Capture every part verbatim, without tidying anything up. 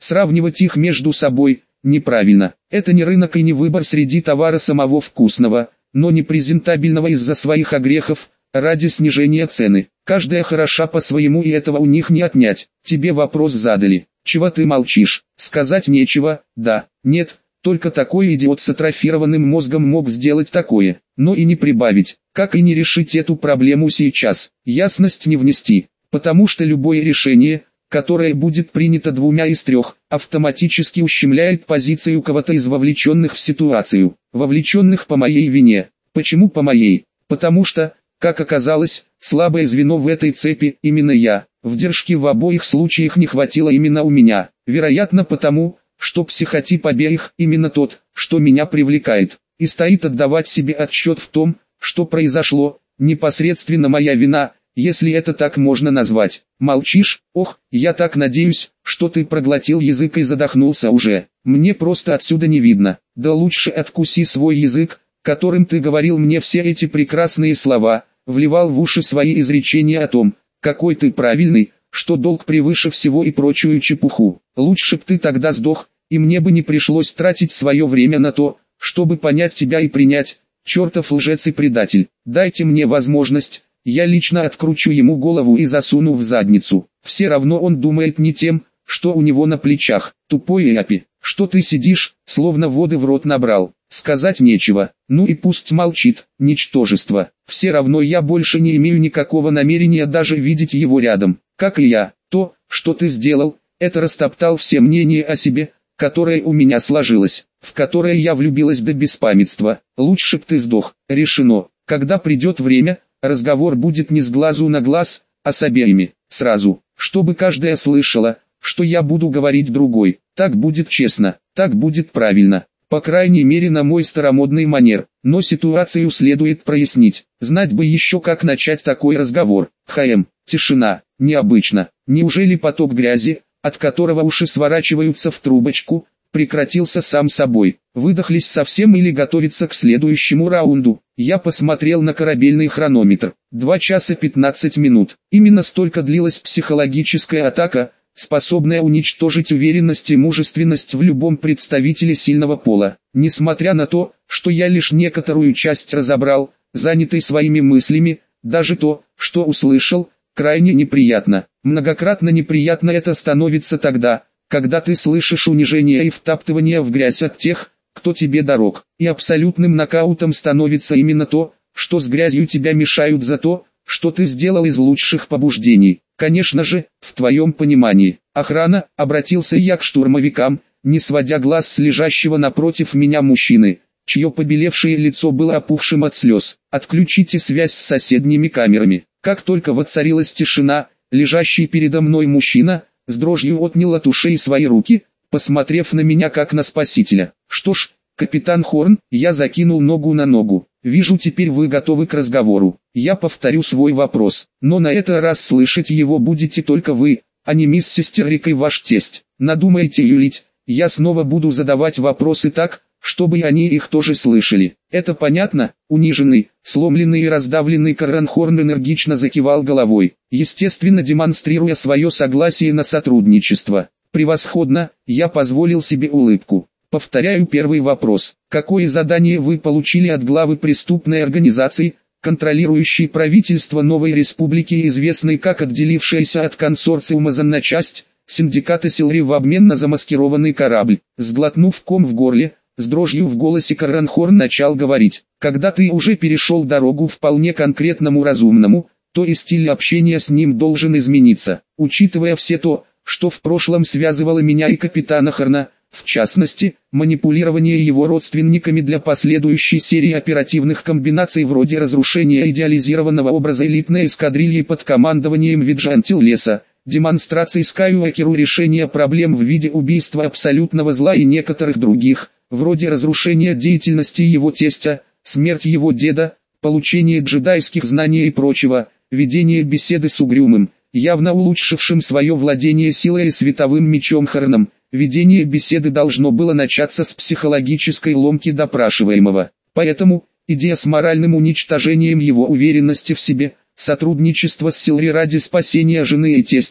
Сравнивать их между собой неправильно. Это не рынок и не выбор среди товара самого вкусного, но непрезентабельного из-за своих огрехов, ради снижения цены. Каждая хороша по-своему, и этого у них не отнять. Тебе вопрос задали. Чего ты молчишь? Сказать нечего, да, нет, только такой идиот с атрофированным мозгом мог сделать такое, но и не прибавить, как и не решить эту проблему сейчас. Ясность не внести, потому что любое решение, которое будет принято двумя из трех, автоматически ущемляет позицию кого-то из вовлеченных в ситуацию, вовлеченных по моей вине. Почему по моей? Потому что, как оказалось, слабое звено в этой цепи именно я. Вдержки в обоих случаях не хватило именно у меня. Вероятно потому, что психотип обеих именно тот, что меня привлекает. И стоит отдавать себе отчет в том, что произошло, непосредственно моя вина, если это так можно назвать. Молчишь? Ох, я так надеюсь, что ты проглотил язык и задохнулся уже. Мне просто отсюда не видно. Да лучше откуси свой язык, которым ты говорил мне все эти прекрасные слова, вливал в уши свои изречения о том, какой ты правильный, что долг превыше всего и прочую чепуху. Лучше б ты тогда сдох, и мне бы не пришлось тратить свое время на то, чтобы понять тебя и принять. Чертов лжец и предатель, дайте мне возможность, я лично откручу ему голову и засуну в задницу. Все равно он думает не тем, что у него на плечах. Тупой апи, что ты сидишь, словно воды в рот набрал. Сказать нечего, ну и пусть молчит, ничтожество. Все равно я больше не имею никакого намерения даже видеть его рядом, как и я. То, что ты сделал, это растоптал все мнения о себе, которое у меня сложилось, в которое я влюбилась до беспамятства. Лучше б ты сдох. Решено. Когда придет время, разговор будет не с глазу на глаз, а с обеими, сразу, чтобы каждая слышала, что я буду говорить другой. Так будет честно, так будет правильно. По крайней мере на мой старомодный манер, но ситуацию следует прояснить. Знать бы еще как начать такой разговор. Хм, тишина, необычно. Неужели поток грязи, от которого уши сворачиваются в трубочку, прекратился сам собой? Выдохлись совсем или готовится к следующему раунду? Я посмотрел на корабельный хронометр. два часа пятнадцать минут. Именно столько длилась психологическая атака, способная уничтожить уверенность и мужественность в любом представителе сильного пола. Несмотря на то, что я лишь некоторую часть разобрал, занятый своими мыслями, даже то, что услышал, крайне неприятно. Многократно неприятно это становится тогда, когда ты слышишь унижение и втаптывание в грязь от тех, кто тебе дорог. И абсолютным нокаутом становится именно то, что с грязью тебя мешают за то, что ты сделал из лучших побуждений. Конечно же, в твоем понимании. Охрана, обратился я к штурмовикам, не сводя глаз с лежащего напротив меня мужчины, чье побелевшее лицо было опухшим от слез. Отключите связь с соседними камерами. Как только воцарилась тишина, лежащий передо мной мужчина, с дрожью отнял от ушей свои руки, посмотрев на меня как на спасителя. Что ж, капитан Хорн, я закинул ногу на ногу. Вижу, теперь вы готовы к разговору. Я повторю свой вопрос, но на этот раз слышать его будете только вы, а не мисс Сестеррик и ваш тесть. Надумаете юлить, я снова буду задавать вопросы так, чтобы и они их тоже слышали. Это понятно? Униженный, сломленный и раздавленный Карен Хорн энергично закивал головой, естественно демонстрируя свое согласие на сотрудничество. Превосходно, я позволил себе улыбку. Повторяю первый вопрос. Какое задание вы получили от главы преступной организации, контролирующей правительство новой республики, известной как отделившаяся от консорциума занначасть, синдиката Силри, в обмен на замаскированный корабль? Сглотнув ком в горле, с дрожью в голосе Карен Хорн начал говорить. Когда ты уже перешел дорогу вполне конкретному разумному, то и стиль общения с ним должен измениться. Учитывая все то, что в прошлом связывало меня и капитана Хорна, в частности, манипулирование его родственниками для последующей серии оперативных комбинаций вроде разрушения идеализированного образа элитной эскадрильи под командованием Виджантил Леса, демонстрации Скайуокеру решения проблем в виде убийства абсолютного зла и некоторых других, вроде разрушения деятельности его тестя, смерть его деда, получение джедайских знаний и прочего, ведение беседы с угрюмым, явно улучшившим свое владение силой и световым мечом Хорном. Ведение беседы должно было начаться с психологической ломки допрашиваемого. Поэтому, идея с моральным уничтожением его уверенности в себе, сотрудничество с Силри ради спасения жены и тестя,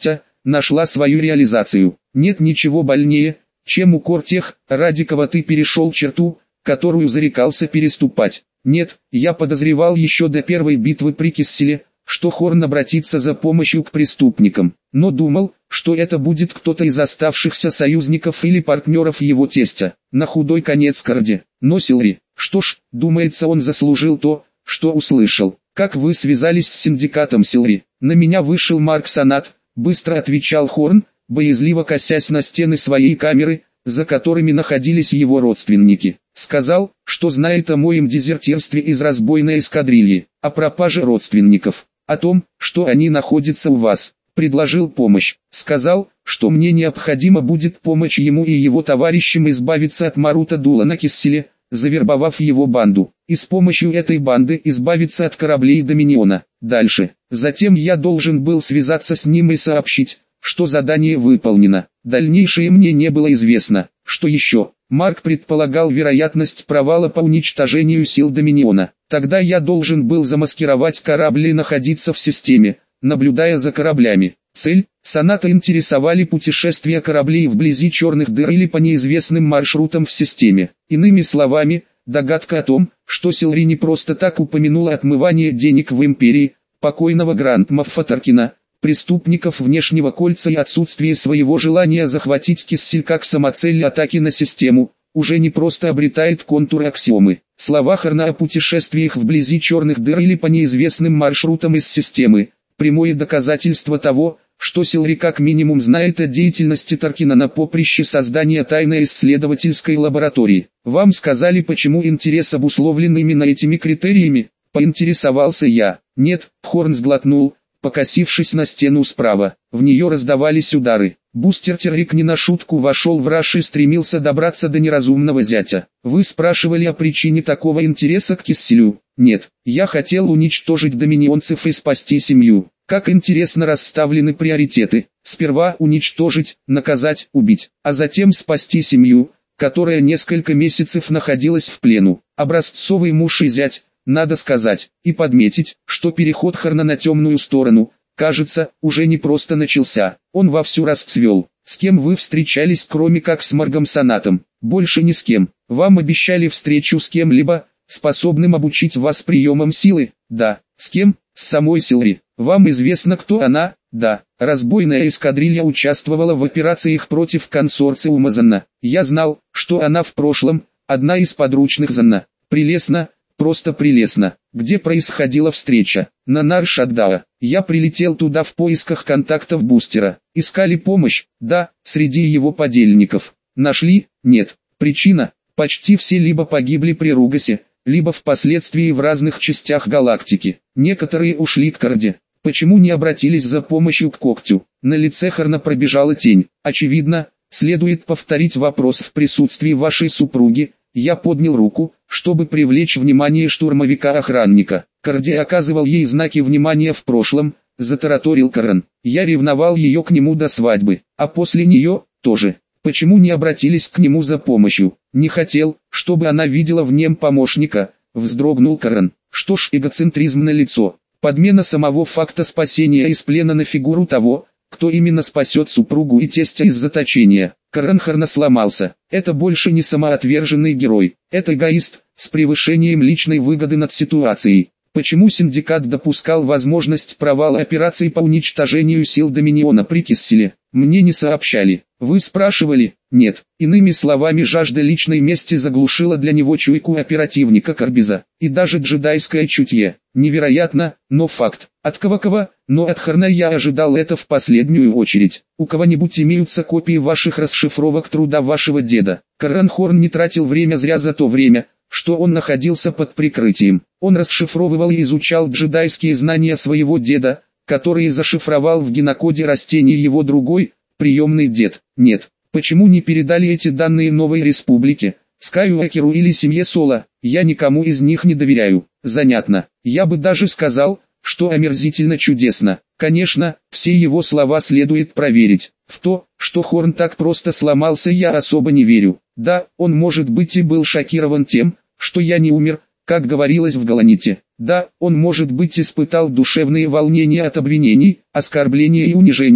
нашла свою реализацию. Нет ничего больнее, чем укор тех, ради кого ты перешел черту, которую зарекался переступать. Нет, я подозревал еще до первой битвы при Кисселе, что Хорн обратится за помощью к преступникам, но думал, что это будет кто-то из оставшихся союзников или партнеров его тестя, на худой конец Карди. Но Силри, что ж, думается, он заслужил то, что услышал. «Как вы связались с синдикатом, Силри?» «На меня вышел Марк Санат», — быстро отвечал Хорн, боязливо косясь на стены своей камеры, за которыми находились его родственники. «Сказал, что знает о моем дезертирстве из разбойной эскадрильи, о пропаже родственников, о том, что они находятся у вас. Предложил помощь. Сказал, что мне необходимо будет помочь ему и его товарищам избавиться от Марута Дула на Кисселе, завербовав его банду, и с помощью этой банды избавиться от кораблей Доминиона. Дальше. Затем я должен был связаться с ним и сообщить, что задание выполнено. Дальнейшее мне не было известно. Что еще? Марк предполагал вероятность провала по уничтожению сил Доминиона. Тогда я должен был замаскировать корабль и находиться в системе, наблюдая за кораблями. Цель – Саната интересовали путешествия кораблей вблизи черных дыр или по неизвестным маршрутам в системе. Иными словами, догадка о том, что Силри не просто так упомянула отмывание денег в Империи, покойного Гранд-Моффа Таркина, преступников внешнего кольца и отсутствие своего желания захватить Киссель как самоцель атаки на систему, уже не просто обретает контуры аксиомы. Слова Хорна о путешествиях вблизи черных дыр или по неизвестным маршрутам из системы – прямое доказательство того, что Силри как минимум знает о деятельности Таркина на поприще создания тайной исследовательской лаборатории. Вам сказали, почему интерес обусловлен именно этими критериями? Поинтересовался я. Нет, Хорн сглотнул, покосившись на стену справа. В нее раздавались удары. Бустер Террик не на шутку вошел в раж и стремился добраться до неразумного зятя. Вы спрашивали о причине такого интереса к Кисселю? Нет, я хотел уничтожить доминионцев и спасти семью. Как интересно расставлены приоритеты. Сперва уничтожить, наказать, убить, а затем спасти семью, которая несколько месяцев находилась в плену. Образцовый муж и зять, надо сказать, и подметить, что переход Хорна на темную сторону, кажется, уже не просто начался, он вовсю расцвел. С кем вы встречались, кроме как с Маргом Санатом? Больше ни с кем. Вам обещали встречу с кем-либо, способным обучить вас приемам силы? Да. С кем? С самой Силри. Вам известно, кто она? Да. Разбойная эскадрилья участвовала в операциях против консорциума Занна. Я знал, что она в прошлом одна из подручных Занна. Прелестно, просто прелестно. Где происходила встреча? На Нар-Шаддаа. Я прилетел туда в поисках контактов Бустера. Искали помощь? Да. Среди его подельников. Нашли? Нет. Причина? Почти все либо погибли при Ругасе, либо впоследствии в разных частях галактики. Некоторые ушли к Карде. Почему не обратились за помощью к Когтю? На лице Хорна пробежала тень. Очевидно, следует повторить вопрос в присутствии вашей супруги. Я поднял руку, чтобы привлечь внимание штурмовика-охранника. Карде оказывал ей знаки внимания в прошлом, затараторил Карен. Я ревновал ее к нему до свадьбы, а после нее тоже. Почему не обратились к нему за помощью? Не хотел, чтобы она видела в нем помощника, вздрогнул Карен. Что ж, эгоцентризм налицо. Подмена самого факта спасения из плена на фигуру того, кто именно спасет супругу и тестя из заточения. Карен Хорна сломался. Это больше не самоотверженный герой. Это эгоист, с превышением личной выгоды над ситуацией. Почему синдикат допускал возможность провала операции по уничтожению сил Доминиона при Кисселе? Мне не сообщали. Вы спрашивали? Нет. Иными словами, жажда личной мести заглушила для него чуйку оперативника Карбиза. И даже джедайское чутье. Невероятно, но факт. От кого-кого, но от Хорна я ожидал это в последнюю очередь. У кого-нибудь имеются копии ваших расшифровок труда вашего деда? Карен Хорн не тратил время зря за то время, что он находился под прикрытием. Он расшифровывал и изучал джедайские знания своего деда, которые зашифровал в генокоде растений его другой, приемный дед. Нет, почему не передали эти данные новой республике, Скайуокеру или семье Соло? Я никому из них не доверяю. Занятно. Я бы даже сказал, что омерзительно чудесно. Конечно, все его слова следует проверить. В то, что Хорн так просто сломался, я особо не верю. Да, он может быть и был шокирован тем, что я не умер, как говорилось в Галаните. Да, он может быть испытал душевные волнения от обвинений, оскорблений и унижений,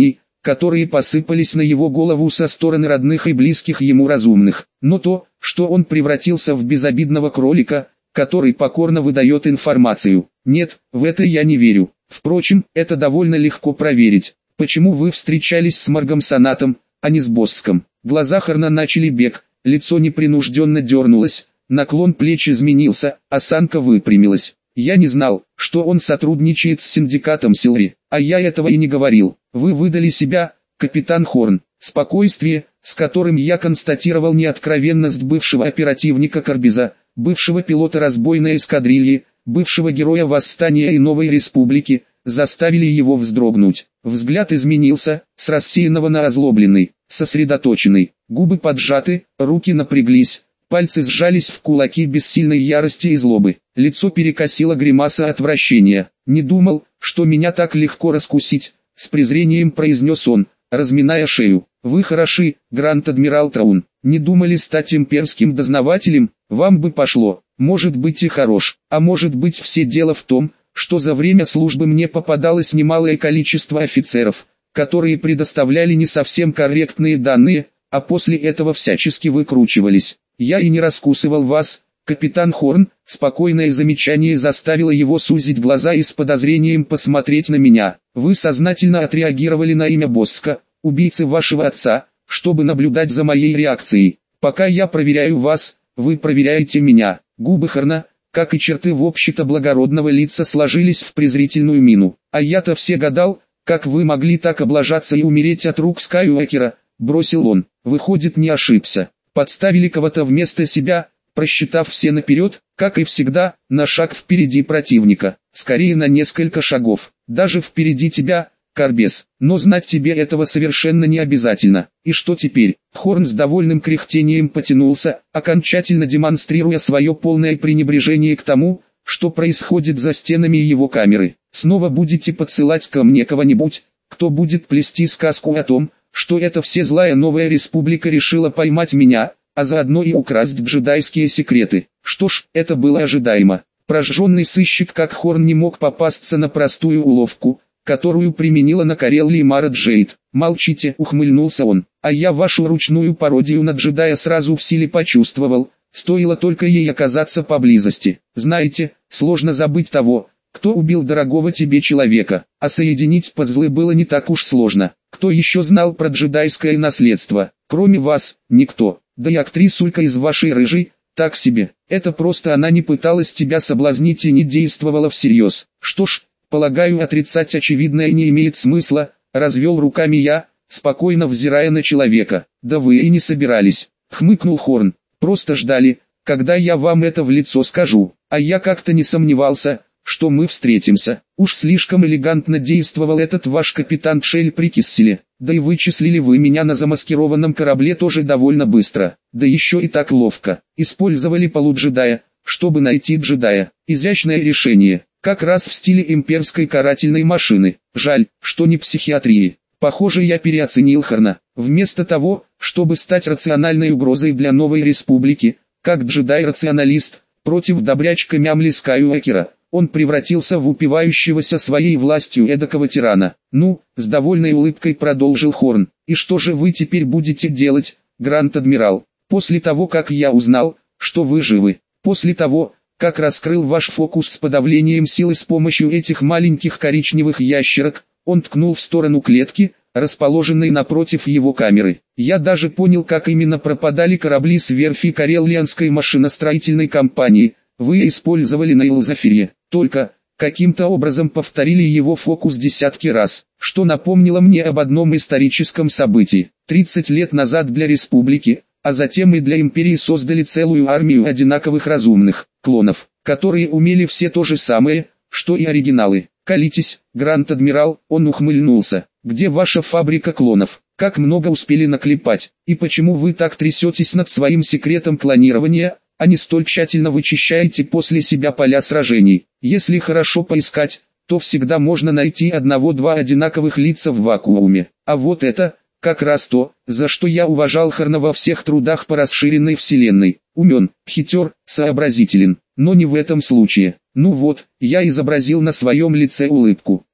которые посыпались на его голову со стороны родных и близких ему разумных. Но то, что он превратился в безобидного кролика, который покорно выдает информацию, нет, в это я не верю. Впрочем, это довольно легко проверить. Почему вы встречались с Маргамсонатом, а не с Боском? Глаза Хорна начали бег, лицо непринужденно дернулось, наклон плеч изменился, осанка выпрямилась. Я не знал, что он сотрудничает с синдикатом Силри, а я этого и не говорил. Вы выдали себя, капитан Хорн. Спокойствие, с которым я констатировал неоткровенность бывшего оперативника Карбиза, бывшего пилота разбойной эскадрильи, бывшего героя восстания и новой республики, заставили его вздрогнуть. Взгляд изменился, с рассеянного на озлобленный, сосредоточенный, губы поджаты, руки напряглись, пальцы сжались в кулаки бессильной ярости и злобы. Лицо перекосило гримаса отвращения. «Не думал, что меня так легко раскусить», — с презрением произнес он, разминая шею. «Вы хороши, Гранд-адмирал Траун. Не думали стать имперским дознавателем? Вам бы пошло. Может быть и хорош, а может быть все дело в том, что за время службы мне попадалось немалое количество офицеров, которые предоставляли не совсем корректные данные, а после этого всячески выкручивались. Я и не раскусывал вас, капитан Хорн». Спокойное замечание заставило его сузить глаза и с подозрением посмотреть на меня. «Вы сознательно отреагировали на имя Боска, убийцы вашего отца, чтобы наблюдать за моей реакцией. Пока я проверяю вас, вы проверяете меня». Губы Хорна, как и черты в общем-то благородного лица, сложились в презрительную мину. «А я-то все гадал, как вы могли так облажаться и умереть от рук Скайуокера», — бросил он. «Выходит, не ошибся. Подставили кого-то вместо себя, просчитав все наперед, как и всегда, на шаг впереди противника, скорее на несколько шагов, даже впереди тебя, Карбес. Но знать тебе этого совершенно не обязательно. И что теперь?» Хорн с довольным кряхтением потянулся, окончательно демонстрируя свое полное пренебрежение к тому, что происходит за стенами его камеры. «Снова будете подсылать ко мне кого-нибудь, кто будет плести сказку о том, что эта все злая новая республика решила поймать меня, а заодно и украсть джедайские секреты». Что ж, это было ожидаемо. Прожженный сыщик как Хорн не мог попасться на простую уловку, которую применила на Карелли Мара Джейд. «Молчите», — ухмыльнулся он, — «а я вашу ручную пародию на джедая сразу в силе почувствовал, стоило только ей оказаться поблизости. Знаете, сложно забыть того, кто убил дорогого тебе человека, а соединить пазлы было не так уж сложно. Кто еще знал про джедайское наследство? Кроме вас, никто. Да и актрисулька из вашей рыжей, так себе. Это просто она не пыталась тебя соблазнить и не действовала всерьез. Что ж, полагаю, отрицать очевидное не имеет смысла», — развел руками я, спокойно взирая на человека. «Да вы и не собирались», — хмыкнул Хорн. «Просто ждали, когда я вам это в лицо скажу. А я как-то не сомневался, что мы встретимся. Уж слишком элегантно действовал этот ваш капитан Пшель при Кисселе. Да и вычислили вы меня на замаскированном корабле тоже довольно быстро. Да еще и так ловко. Использовали полуджедая, чтобы найти джедая. Изящное решение, как раз в стиле имперской карательной машины. Жаль, что не психиатрии. Похоже, я переоценил Хорна. Вместо того, чтобы стать рациональной угрозой для новой республики, как джедай-рационалист, против добрячка Мямли Скайуокера, он превратился в упивающегося своей властью эдакого тирана. «Ну», — с довольной улыбкой продолжил Хорн, — «и что же вы теперь будете делать, Гранд-адмирал, после того, как я узнал, что вы живы, после того, как раскрыл ваш фокус с подавлением силы с помощью этих маленьких коричневых ящерок?» Он ткнул в сторону клетки, расположенной напротив его камеры. «Я даже понял, как именно пропадали корабли с верфи Кареллианской машиностроительной компании. Вы использовали Нейлзафирье, только каким-то образом повторили его фокус десятки раз, что напомнило мне об одном историческом событии. тридцать лет назад для республики, а затем и для империи создали целую армию одинаковых разумных клонов, которые умели все то же самое, что и оригиналы. Колитесь, Гранд-адмирал», — он ухмыльнулся. «Где ваша фабрика клонов? Как много успели наклепать? И почему вы так трясетесь над своим секретом клонирования, а не столь тщательно вычищаете после себя поля сражений? Если хорошо поискать, то всегда можно найти одного-два одинаковых лица в вакууме. А вот это, как раз то, за что я уважал Хорна во всех трудах по расширенной вселенной. Умен, хитер, сообразителен, но не в этом случае. Ну вот, я изобразил на своем лице улыбку.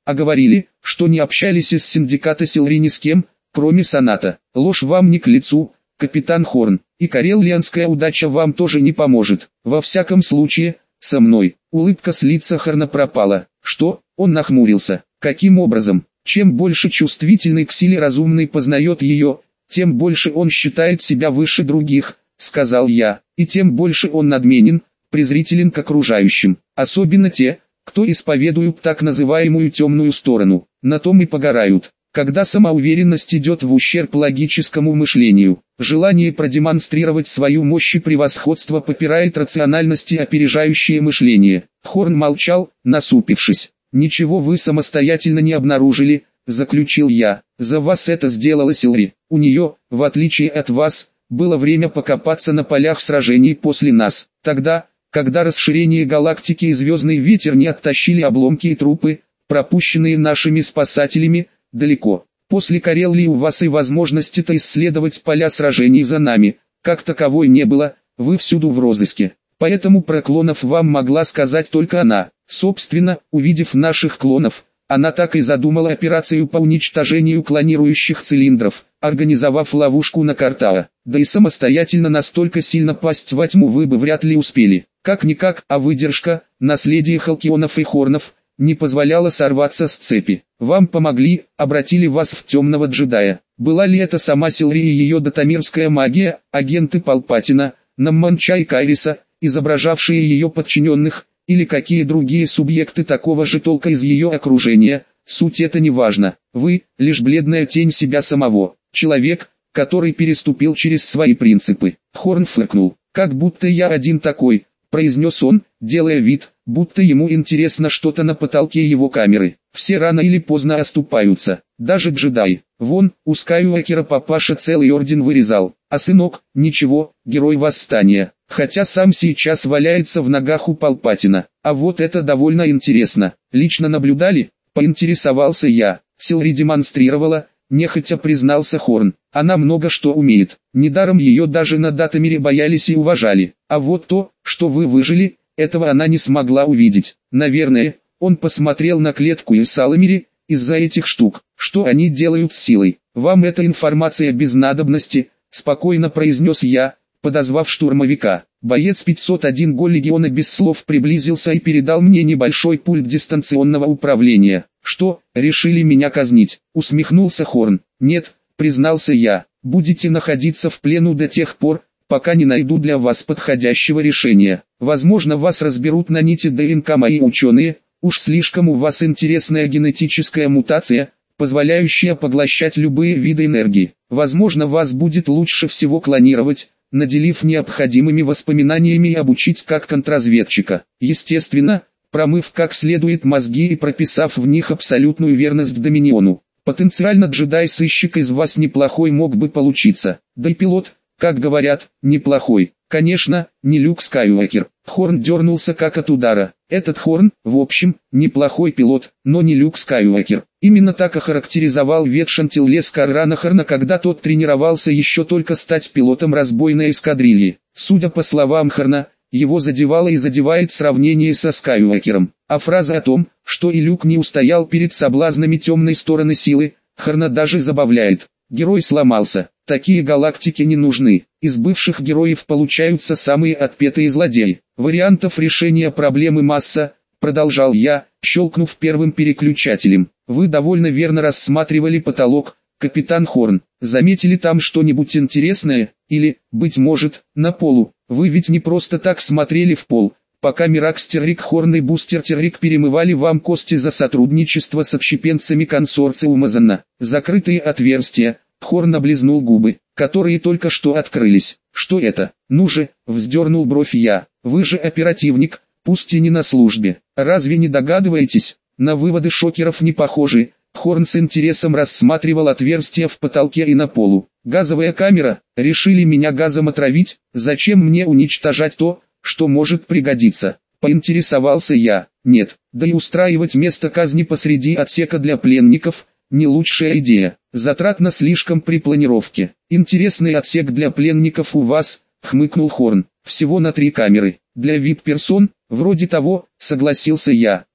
А говорили, что не общались из синдиката Силри ни с кем, кроме Соната. Ложь вам не к лицу, капитан Хорн, и карелианская удача вам тоже не поможет. Во всяком случае, со мной. Улыбка с лица Хорна пропала. Что? Он нахмурился. Каким образом? Чем больше чувствительный к силе разумный познает ее, тем больше он считает себя выше других, сказал я, и тем больше он надменен, презрителен к окружающим, особенно те, кто исповедуют так называемую темную сторону, на том и погорают. Когда самоуверенность идет в ущерб логическому мышлению, желание продемонстрировать свою мощь и превосходство попирает рациональность и опережающее мышление. Хорн молчал, насупившись. «Ничего вы самостоятельно не обнаружили», — заключил я. «За вас это сделала Силри. У нее, в отличие от вас, было время покопаться на полях сражений после нас. Тогда, когда расширение галактики и звездный ветер не оттащили обломки и трупы, пропущенные нашими спасателями, далеко. После Карелии у вас и возможности-то исследовать поля сражений за нами, как таковой не было, вы всюду в розыске. Поэтому про клонов вам могла сказать только она. Собственно, увидев наших клонов, она так и задумала операцию по уничтожению клонирующих цилиндров, организовав ловушку на Картаа. Да и самостоятельно настолько сильно пасть во тьму вы бы вряд ли успели. Как-никак, а выдержка, наследие Халкионов и Хорнов, не позволяла сорваться с цепи. Вам помогли, обратили вас в темного джедая. Была ли это сама Силри и ее дотамирская магия, агенты Палпатина, Намманча и Кайриса, изображавшие ее подчиненных, или какие другие субъекты такого же толка из ее окружения, суть это не важно. Вы – лишь бледная тень себя самого, человек, который переступил через свои принципы. Хорн фыркнул. «Как будто я один такой», – произнес он, делая вид, будто ему интересно что-то на потолке его камеры. «Все рано или поздно оступаются, даже джедаи. Вон, у Скайуокера папаша целый орден вырезал, а сынок, ничего, герой восстания, хотя сам сейчас валяется в ногах у Палпатина. А вот это довольно интересно. Лично наблюдали?» — поинтересовался я. Силри демонстрировала, нехотя признался Хорн. Она много что умеет. Недаром ее даже на Датамире боялись и уважали. А вот то, что вы выжили, этого она не смогла увидеть. Наверное, он посмотрел на клетку и Саламире, из-за этих штук, что они делают с силой. Вам эта информация без надобности, спокойно произнес я, подозвав штурмовика. Боец пятьсот один Го легиона без слов приблизился и передал мне небольшой пульт дистанционного управления. «Что, решили меня казнить?» — усмехнулся Хорн. «Нет», — признался я, — «будете находиться в плену до тех пор, пока не найду для вас подходящего решения. Возможно, вас разберут на нити ДНК мои ученые, уж слишком у вас интересная генетическая мутация, позволяющая поглощать любые виды энергии. Возможно, вас будет лучше всего клонировать, наделив необходимыми воспоминаниями и обучить как контрразведчика. Естественно, промыв как следует мозги и прописав в них абсолютную верность Доминиону. Потенциально джедай-сыщик из вас неплохой мог бы получиться. Да и пилот, как говорят, неплохой. Конечно, не Люк Скайуокер». Хорн дернулся как от удара. Этот Хорн, в общем, неплохой пилот, но не Люк Скайуокер. Именно так охарактеризовал Ветшантил Лескаррана Хорна, когда тот тренировался еще только стать пилотом разбойной эскадрильи. Судя по словам Хорна, его задевало и задевает сравнение со Скайуокером. А фраза о том, что и Люк не устоял перед соблазнами темной стороны силы, Хорна даже забавляет. Герой сломался. Такие галактики не нужны. Из бывших героев получаются самые отпетые злодеи. Вариантов решения проблемы масса, продолжал я, щелкнув первым переключателем. Вы довольно верно рассматривали потолок, капитан Хорн. Заметили там что-нибудь интересное? Или, быть может, на полу? Вы ведь не просто так смотрели в пол, пока Миракстеррик Хорн и Бустертеррик перемывали вам кости за сотрудничество с отщепенцами консорциума Занна. Закрытые отверстия. Хорн облизнул губы, которые только что открылись. «Что это? Ну же», — вздернул бровь я, — «вы же оперативник, пусть и не на службе. Разве не догадываетесь? На выводы шокеров не похожи». Хорн с интересом рассматривал отверстия в потолке и на полу. «Газовая камера? Решили меня газом отравить? Зачем мне уничтожать то, что может пригодиться?» Поинтересовался я. «Нет, да и устраивать место казни посреди отсека для пленников — не лучшая идея. Затратно слишком при планировке. Интересный отсек для пленников у вас», — хмыкнул Хорн. «Всего на три камеры. Для ви ай пи-персон, вроде того», — согласился я.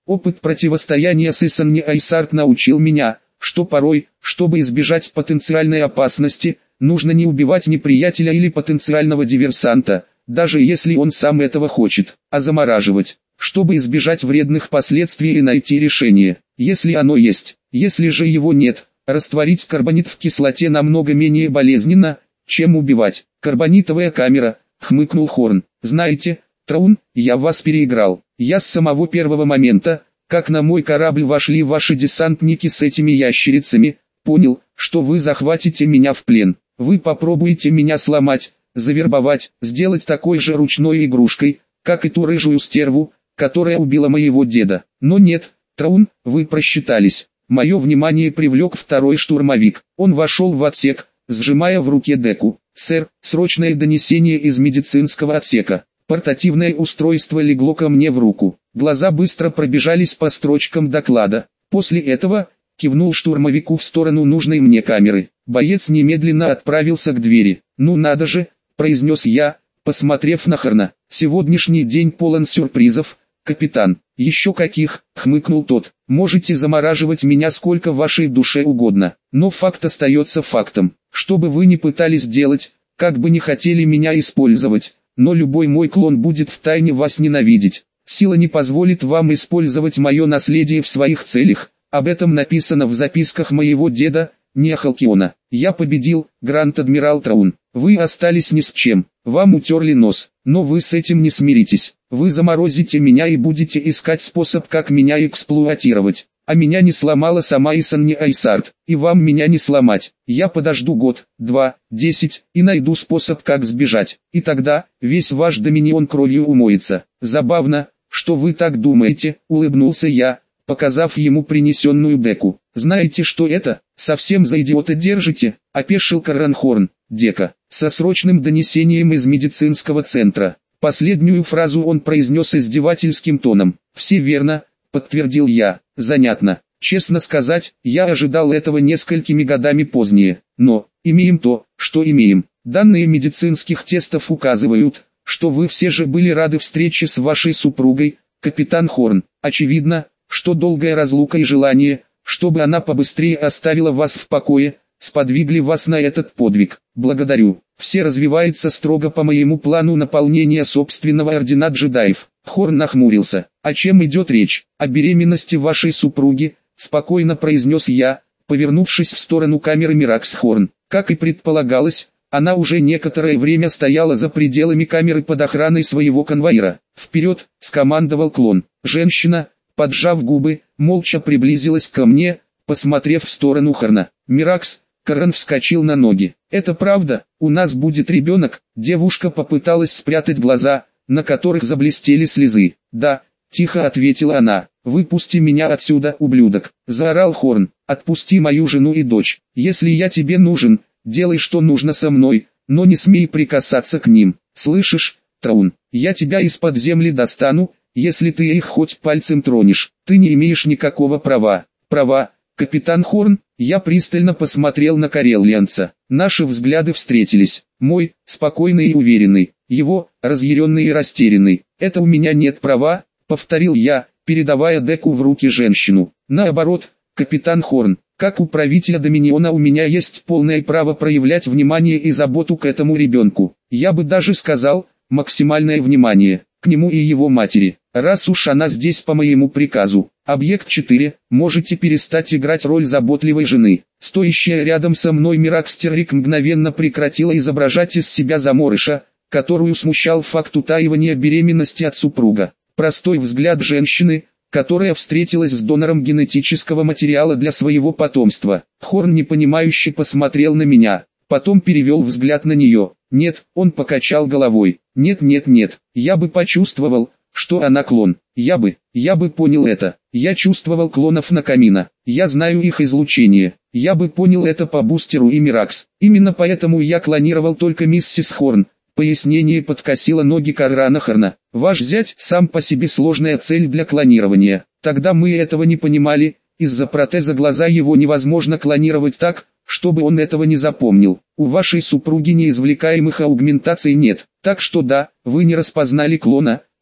Опыт противостояния с Исанни Айсарт научил меня, что порой, чтобы избежать потенциальной опасности, нужно не убивать неприятеля или потенциального диверсанта, даже если он сам этого хочет, а замораживать, чтобы избежать вредных последствий и найти решение, если оно есть. Если же его нет, растворить карбонит в кислоте намного менее болезненно, чем убивать. Карбонитовая камера, хмыкнул Хорн. Знаете, Траун, я вас переиграл. Я с самого первого момента, как на мой корабль вошли ваши десантники с этими ящерицами, понял, что вы захватите меня в плен. Вы попробуете меня сломать, завербовать, сделать такой же ручной игрушкой, как и ту рыжую стерву, которая убила моего деда. Но нет, Траун, вы просчитались. Мое внимание привлек второй штурмовик. Он вошел в отсек, сжимая в руке деку. «Сэр, срочное донесение из медицинского отсека». Портативное устройство легло ко мне в руку. Глаза быстро пробежались по строчкам доклада. После этого, кивнул штурмовику в сторону нужной мне камеры. Боец немедленно отправился к двери. «Ну надо же», произнес я, посмотрев на Хорна. «Сегодняшний день полон сюрпризов, капитан». «Еще каких?» — хмыкнул тот. «Можете замораживать меня сколько вашей душе угодно, но факт остается фактом. Что бы вы ни пытались делать, как бы ни хотели меня использовать, но любой мой клон будет втайне вас ненавидеть. Сила не позволит вам использовать мое наследие в своих целях. Об этом написано в записках моего деда, Неохалкиона. Я победил, Гранд-адмирал Траун. Вы остались ни с чем, вам утерли нос, но вы с этим не смиритесь. Вы заморозите меня и будете искать способ, как меня эксплуатировать. А меня не сломала сама Исанни Айсарт, и вам меня не сломать. Я подожду год, два, десять, и найду способ, как сбежать. И тогда, весь ваш доминион кровью умоется. Забавно, что вы так думаете, улыбнулся я, показав ему принесенную деку. Знаете, что это? Совсем за идиота держите, опешил Карранхорн. Дека, со срочным донесением из медицинского центра. Последнюю фразу он произнес издевательским тоном. «Все верно», — подтвердил я. «Занятно. Честно сказать, я ожидал этого несколькими годами позднее. Но, имеем то, что имеем. Данные медицинских тестов указывают, что вы все же были рады встрече с вашей супругой, капитан Хорн. Очевидно, что долгая разлука и желание, чтобы она побыстрее оставила вас в покое, сподвигли вас на этот подвиг. Благодарю. Все развивается строго по моему плану наполнения собственного ордена джедаев». Хорн нахмурился. «О чем идет речь? О беременности вашей супруги?» Спокойно произнес я, повернувшись в сторону камеры Миракс Хорн. Как и предполагалось, она уже некоторое время стояла за пределами камеры под охраной своего конвоира. «Вперед!» — скомандовал клон. Женщина, поджав губы, молча приблизилась ко мне, посмотрев в сторону Хорна. «Миракс!» Карен вскочил на ноги. «Это правда, у нас будет ребенок?» Девушка попыталась спрятать глаза, на которых заблестели слезы. «Да», — тихо ответила она. «Выпусти меня отсюда, ублюдок!» — заорал Хорн. «Отпусти мою жену и дочь. Если я тебе нужен, делай что нужно со мной, но не смей прикасаться к ним. Слышишь, Траун? Я тебя из-под земли достану, если ты их хоть пальцем тронешь. Ты не имеешь никакого права». «Права, капитан Хорн?» Я пристально посмотрел на Карелианца. Наши взгляды встретились. Мой, спокойный и уверенный. Его, разъяренный и растерянный. «Это у меня нет права», — повторил я, передавая деку в руки женщину. «Наоборот, капитан Хорн, как у правителя Доминиона у меня есть полное право проявлять внимание и заботу к этому ребенку. Я бы даже сказал, максимальное внимание, к нему и его матери, раз уж она здесь по моему приказу. Объект четыре, можете перестать играть роль заботливой жены». Стоящая рядом со мной Миракстеррик мгновенно прекратила изображать из себя заморыша, которую смущал факт утаивания беременности от супруга. Простой взгляд женщины, которая встретилась с донором генетического материала для своего потомства. Хорн непонимающе посмотрел на меня, потом перевел взгляд на нее. «Нет», он покачал головой. «Нет, нет, нет, я бы почувствовал, что она клон. Я бы, я бы понял это. Я чувствовал клонов на Камина. Я знаю их излучение. Я бы понял это по бустеру и Миракс. Именно поэтому я клонировал только миссис Хорн». Пояснение подкосило ноги Каррана Хорна. «Ваш зять сам по себе сложная цель для клонирования. Тогда мы этого не понимали, из-за протеза глаза его невозможно клонировать так, чтобы он этого не запомнил. У вашей супруги неизвлекаемых аугментаций нет, так что да, вы не распознали клона»,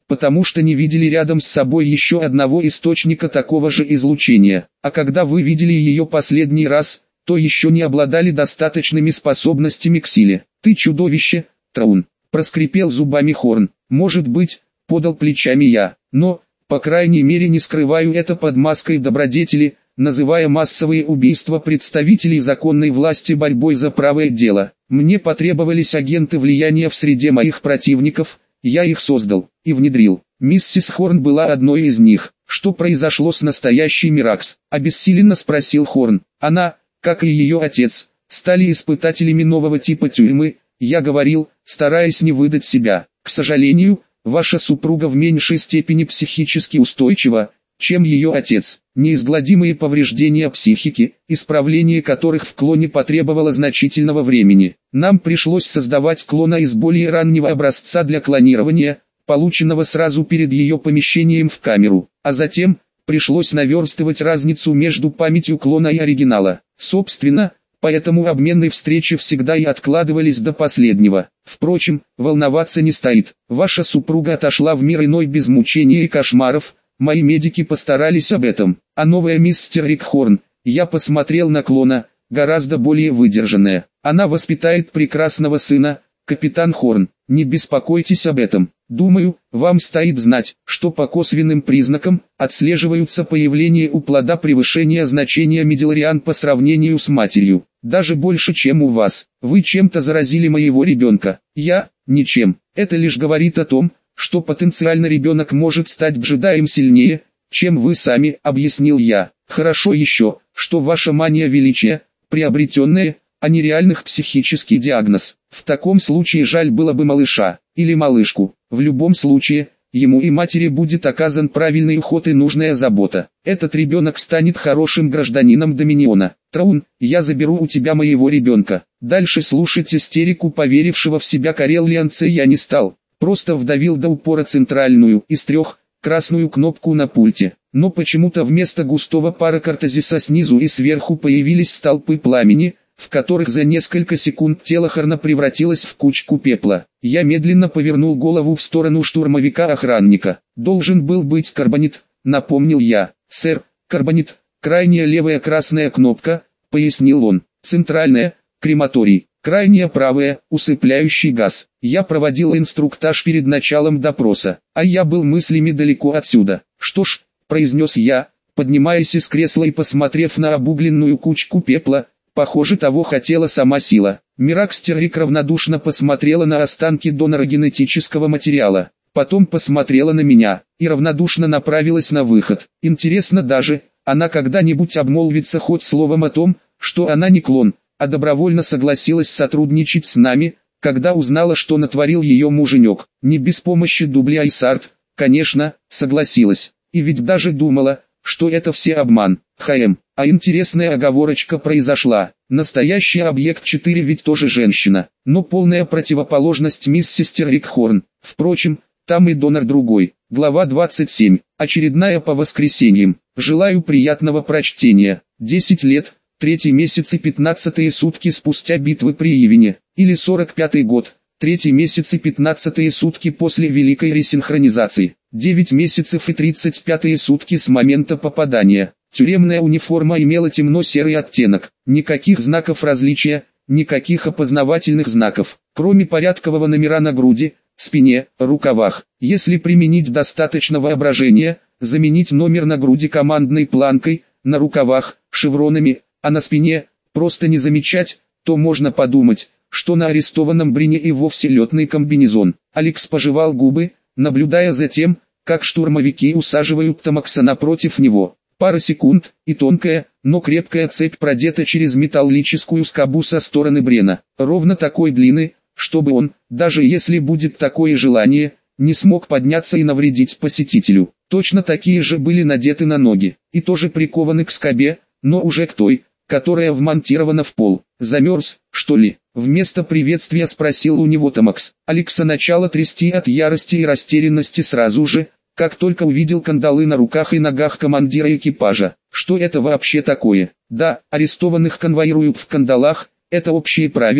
потому что не видели рядом с собой еще одного источника такого же излучения. А когда вы видели ее последний раз, то еще не обладали достаточными способностями к силе. Ты чудовище, Траун, проскрипел зубами Хорн. Может быть, подал плечами я, но, по крайней мере, не скрываю это под маской добродетели, называя массовые убийства представителей законной власти борьбой за правое дело. Мне потребовались агенты влияния в среде моих противников, я их создал и внедрил. Миссис Хорн была одной из них. Что произошло с настоящей Миракс? Обессиленно спросил Хорн. Она, как и ее отец, стали испытателями нового типа тюрьмы, я говорил, стараясь не выдать себя. К сожалению, ваша супруга в меньшей степени психически устойчива, чем ее отец. Неизгладимые повреждения психики, исправление которых в клоне потребовало значительного времени. Нам пришлось создавать клона из более раннего образца для клонирования, полученного сразу перед ее помещением в камеру, а затем пришлось наверстывать разницу между памятью клона и оригинала. Собственно, поэтому обменные встречи всегда и откладывались до последнего. Впрочем, волноваться не стоит. Ваша супруга отошла в мир иной без мучений и кошмаров. Мои медики постарались об этом. А новая мистер Рикхорн, я посмотрел на клона, гораздо более выдержанная. Она воспитает прекрасного сына, капитан Хорн. Не беспокойтесь об этом. Думаю, вам стоит знать, что по косвенным признакам отслеживаются появление у плода превышения значения Мидлариан по сравнению с матерью. Даже больше, чем у вас. Вы чем-то заразили моего ребенка. Я – ничем. Это лишь говорит о том, что потенциально ребенок может стать джедаем сильнее, чем вы сами, объяснил я. Хорошо еще, что ваша мания величия, приобретенная, а не реальных психический диагноз. В таком случае жаль было бы малыша, или малышку. В любом случае, ему и матери будет оказан правильный уход и нужная забота. Этот ребенок станет хорошим гражданином Доминиона. Траун, я заберу у тебя моего ребенка. Дальше слушать истерику поверившего в себя кареллианца я не стал. Просто вдавил до упора центральную из трех, красную кнопку на пульте. Но почему-то вместо густого пара кортезиса снизу и сверху появились столпы пламени, в которых за несколько секунд тело Хорна превратилось в кучку пепла. Я медленно повернул голову в сторону штурмовика-охранника. «Должен был быть карбонит», — напомнил я. «Сэр, карбонит, крайняя левая красная кнопка», — пояснил он. «Центральная, крематорий. Крайняя правая, усыпляющий газ». Я проводил инструктаж перед началом допроса, а я был мыслями далеко отсюда. «Что ж», — произнес я, поднимаясь из кресла и посмотрев на обугленную кучку пепла, похоже, того хотела сама сила. Миракстерик равнодушно посмотрела на останки донора генетического материала, потом посмотрела на меня и равнодушно направилась на выход. Интересно даже, она когда-нибудь обмолвится хоть словом о том, что она не клон, а добровольно согласилась сотрудничать с нами, когда узнала, что натворил ее муженек. Не без помощи дубля и сарт, конечно, согласилась. И ведь даже думала, что это все обман. Хм, а интересная оговорочка произошла. Настоящий объект четыре ведь тоже женщина, но полная противоположность миссис Рикхорн. Впрочем, там и донор другой. Глава двадцать семь. Очередная по воскресеньям. Желаю приятного прочтения. десять лет, третий месяц и пятнадцатые сутки спустя битвы при Ивине, или сорок пятый год, третий месяц и пятнадцатые сутки после великой ресинхронизации, девять месяцев и тридцать пятые сутки с момента попадания. Тюремная униформа имела темно-серый оттенок, никаких знаков различия, никаких опознавательных знаков, кроме порядкового номера на груди, спине, рукавах. Если применить достаточно воображения, заменить номер на груди командной планкой, на рукавах, шевронами, а на спине просто не замечать, то можно подумать, что на арестованном Брине и вовсе летный комбинезон. Алекс пожевал губы, наблюдая за тем, как штурмовики усаживают Томакса напротив него. Пара секунд, и тонкая, но крепкая цепь продета через металлическую скобу со стороны Брена, ровно такой длины, чтобы он, даже если будет такое желание, не смог подняться и навредить посетителю. Точно такие же были надеты на ноги, и тоже прикованы к скобе, но уже к той, которая вмонтирована в пол. «Замерз, что ли?» Вместо приветствия спросил у него Томакс. Алекса начало трясти от ярости и растерянности сразу же, как только увидел кандалы на руках и ногах командира экипажа. Что это вообще такое? Да, арестованных конвоируют в кандалах, это общее правило,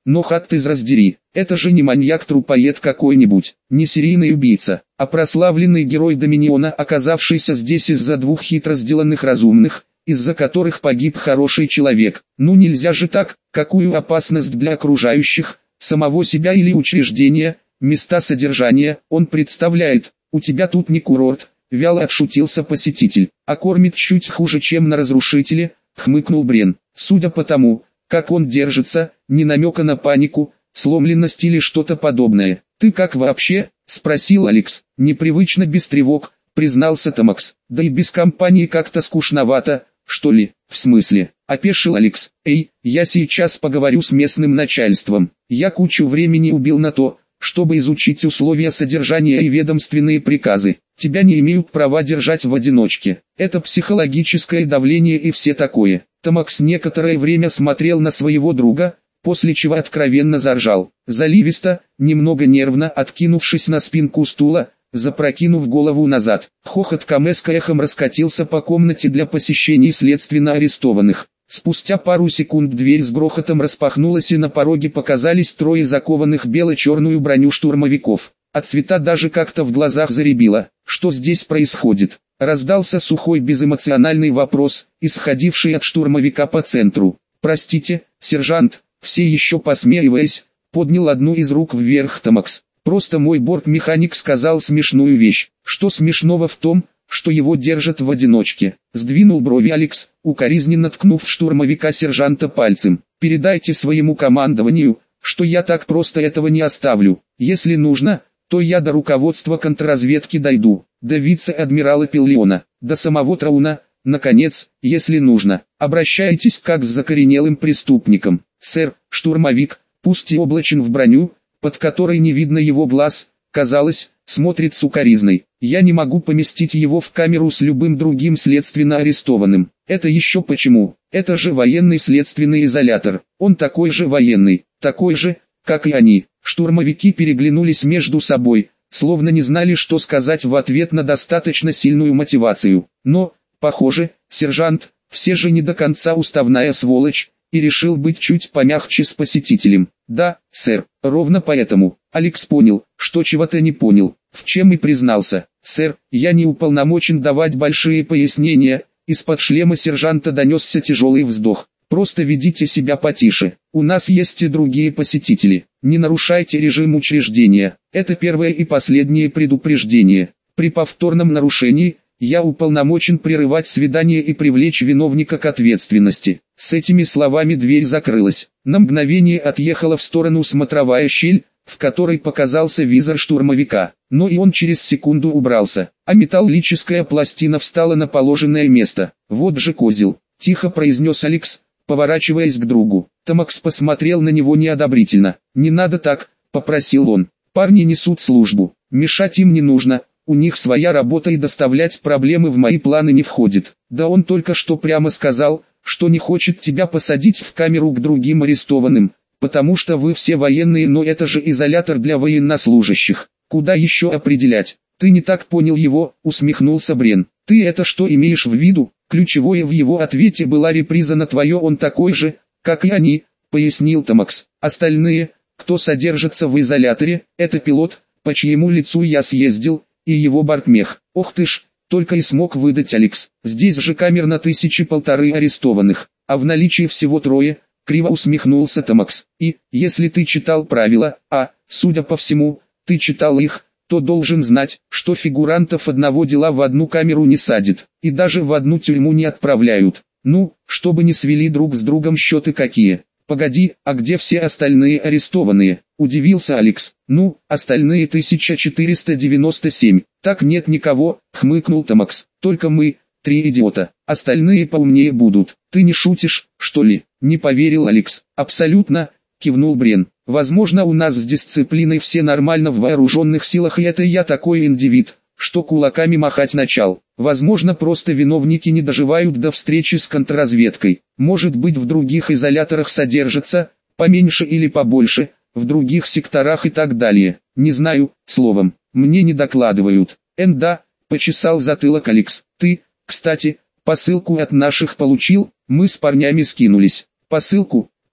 но хат ты раздери, это же не маньяк-трупоед какой-нибудь, не серийный убийца, а прославленный герой Доминиона, оказавшийся здесь из-за двух хитро сделанных разумных, из-за которых погиб хороший человек. Ну нельзя же так, какую опасность для окружающих, самого себя или учреждения, места содержания он представляет. У тебя тут не курорт, вяло отшутился посетитель, а кормит чуть хуже, чем на разрушителе, хмыкнул Брен. Судя по тому, как он держится, ни намека на панику, сломленность или что-то подобное. Ты как вообще? Спросил Алекс. Непривычно без тревог, признался Томакс. Да и без компании как-то скучновато, что ли? В смысле? Опешил Алекс. Эй, я сейчас поговорю с местным начальством. Я кучу времени убил на то, чтобы изучить условия содержания и ведомственные приказы. Тебя не имеют права держать в одиночке. Это психологическое давление и все такое. Томакс некоторое время смотрел на своего друга, после чего откровенно заржал. Заливисто, немного нервно откинувшись на спинку стула, запрокинув голову назад. Хохот Камеска эхом раскатился по комнате для посещений следственно арестованных. Спустя пару секунд дверь с грохотом распахнулась, и на пороге показались трое закованных в бело-черную броню штурмовиков. От цвета даже как-то в глазах заребило. Что здесь происходит? Раздался сухой безэмоциональный вопрос, исходивший от штурмовика по центру. «Простите, сержант», все еще посмеиваясь, поднял одну из рук вверх Томакс. «Просто мой бортмеханик сказал смешную вещь». «Что смешного в том, что его держат в одиночке?» Сдвинул брови Алекс, укоризненно ткнув штурмовика сержанта пальцем. «Передайте своему командованию, что я так просто этого не оставлю. Если нужно, то я до руководства контрразведки дойду, до вице-адмирала Пиллиона, до самого Трауна, наконец, если нужно. Обращайтесь как с закоренелым преступником. Сэр». Штурмовик, пусть и облачен в броню, под которой не видно его глаз, казалось, смотрит с укоризной. «Я не могу поместить его в камеру с любым другим следственно арестованным». «Это еще почему? Это же военный следственный изолятор. Он такой же военный, такой же, как и они». Штурмовики переглянулись между собой, словно не знали, что сказать в ответ на достаточно сильную мотивацию. Но, похоже, сержант, все же не до конца уставная сволочь, и решил быть чуть помягче с посетителем. «Да, сэр, ровно поэтому». Алекс понял, что чего-то не понял, в чем и признался. «Сэр, я не уполномочен давать большие пояснения». Из-под шлема сержанта донесся тяжелый вздох. «Просто ведите себя потише. У нас есть и другие посетители. Не нарушайте режим учреждения. Это первое и последнее предупреждение. При повторном нарушении я уполномочен прерывать свидание и привлечь виновника к ответственности». С этими словами дверь закрылась. На мгновение отъехала в сторону смотровая щель, в которой показался визор штурмовика. Но и он через секунду убрался, а металлическая пластина встала на положенное место. «Вот же козел», — тихо произнес Алекс, поворачиваясь к другу. Томакс посмотрел на него неодобрительно. «Не надо так», — попросил он. «Парни несут службу, мешать им не нужно, у них своя работа и доставлять проблемы в мои планы не входит. Да он только что прямо сказал, что не хочет тебя посадить в камеру к другим арестованным, потому что вы все военные, но это же изолятор для военнослужащих. Куда еще определять?» «Ты не так понял его», — усмехнулся Брен. «Ты это что имеешь в виду?» Ключевое в его ответе была реприза на твое «он такой же, как и они», — пояснил Томакс. «Остальные, кто содержится в изоляторе, это пилот, по чьему лицу я съездил, и его бортмех». «Ох ты ж», — только и смог выдать Алекс. «Здесь же камер на тысячи полторы арестованных, а в наличии всего трое», — криво усмехнулся Томакс. «И, если ты читал правила, а, судя по всему, ты читал их, то должен знать, что фигурантов одного дела в одну камеру не садят, и даже в одну тюрьму не отправляют. Ну, чтобы не свели друг с другом счеты какие». «Погоди, а где все остальные арестованные?» – удивился Алекс. «Ну, остальные тысяча четыреста девяносто семь. Так нет никого», – хмыкнул Томакс. «Только мы, три идиота. Остальные поумнее будут». «Ты не шутишь, что ли?» – не поверил Алекс. «Абсолютно», – кивнул Брен. «Возможно, у нас с дисциплиной все нормально в вооруженных силах, и это я такой индивид, что кулаками махать начал. Возможно, просто виновники не доживают до встречи с контрразведкой. Может быть, в других изоляторах содержатся, поменьше или побольше, в других секторах и так далее. Не знаю, словом, мне не докладывают». «Эн да», — почесал затылок Алекс. «Ты, кстати, посылку от наших получил?» «Мы с парнями скинулись». «Посылку?» —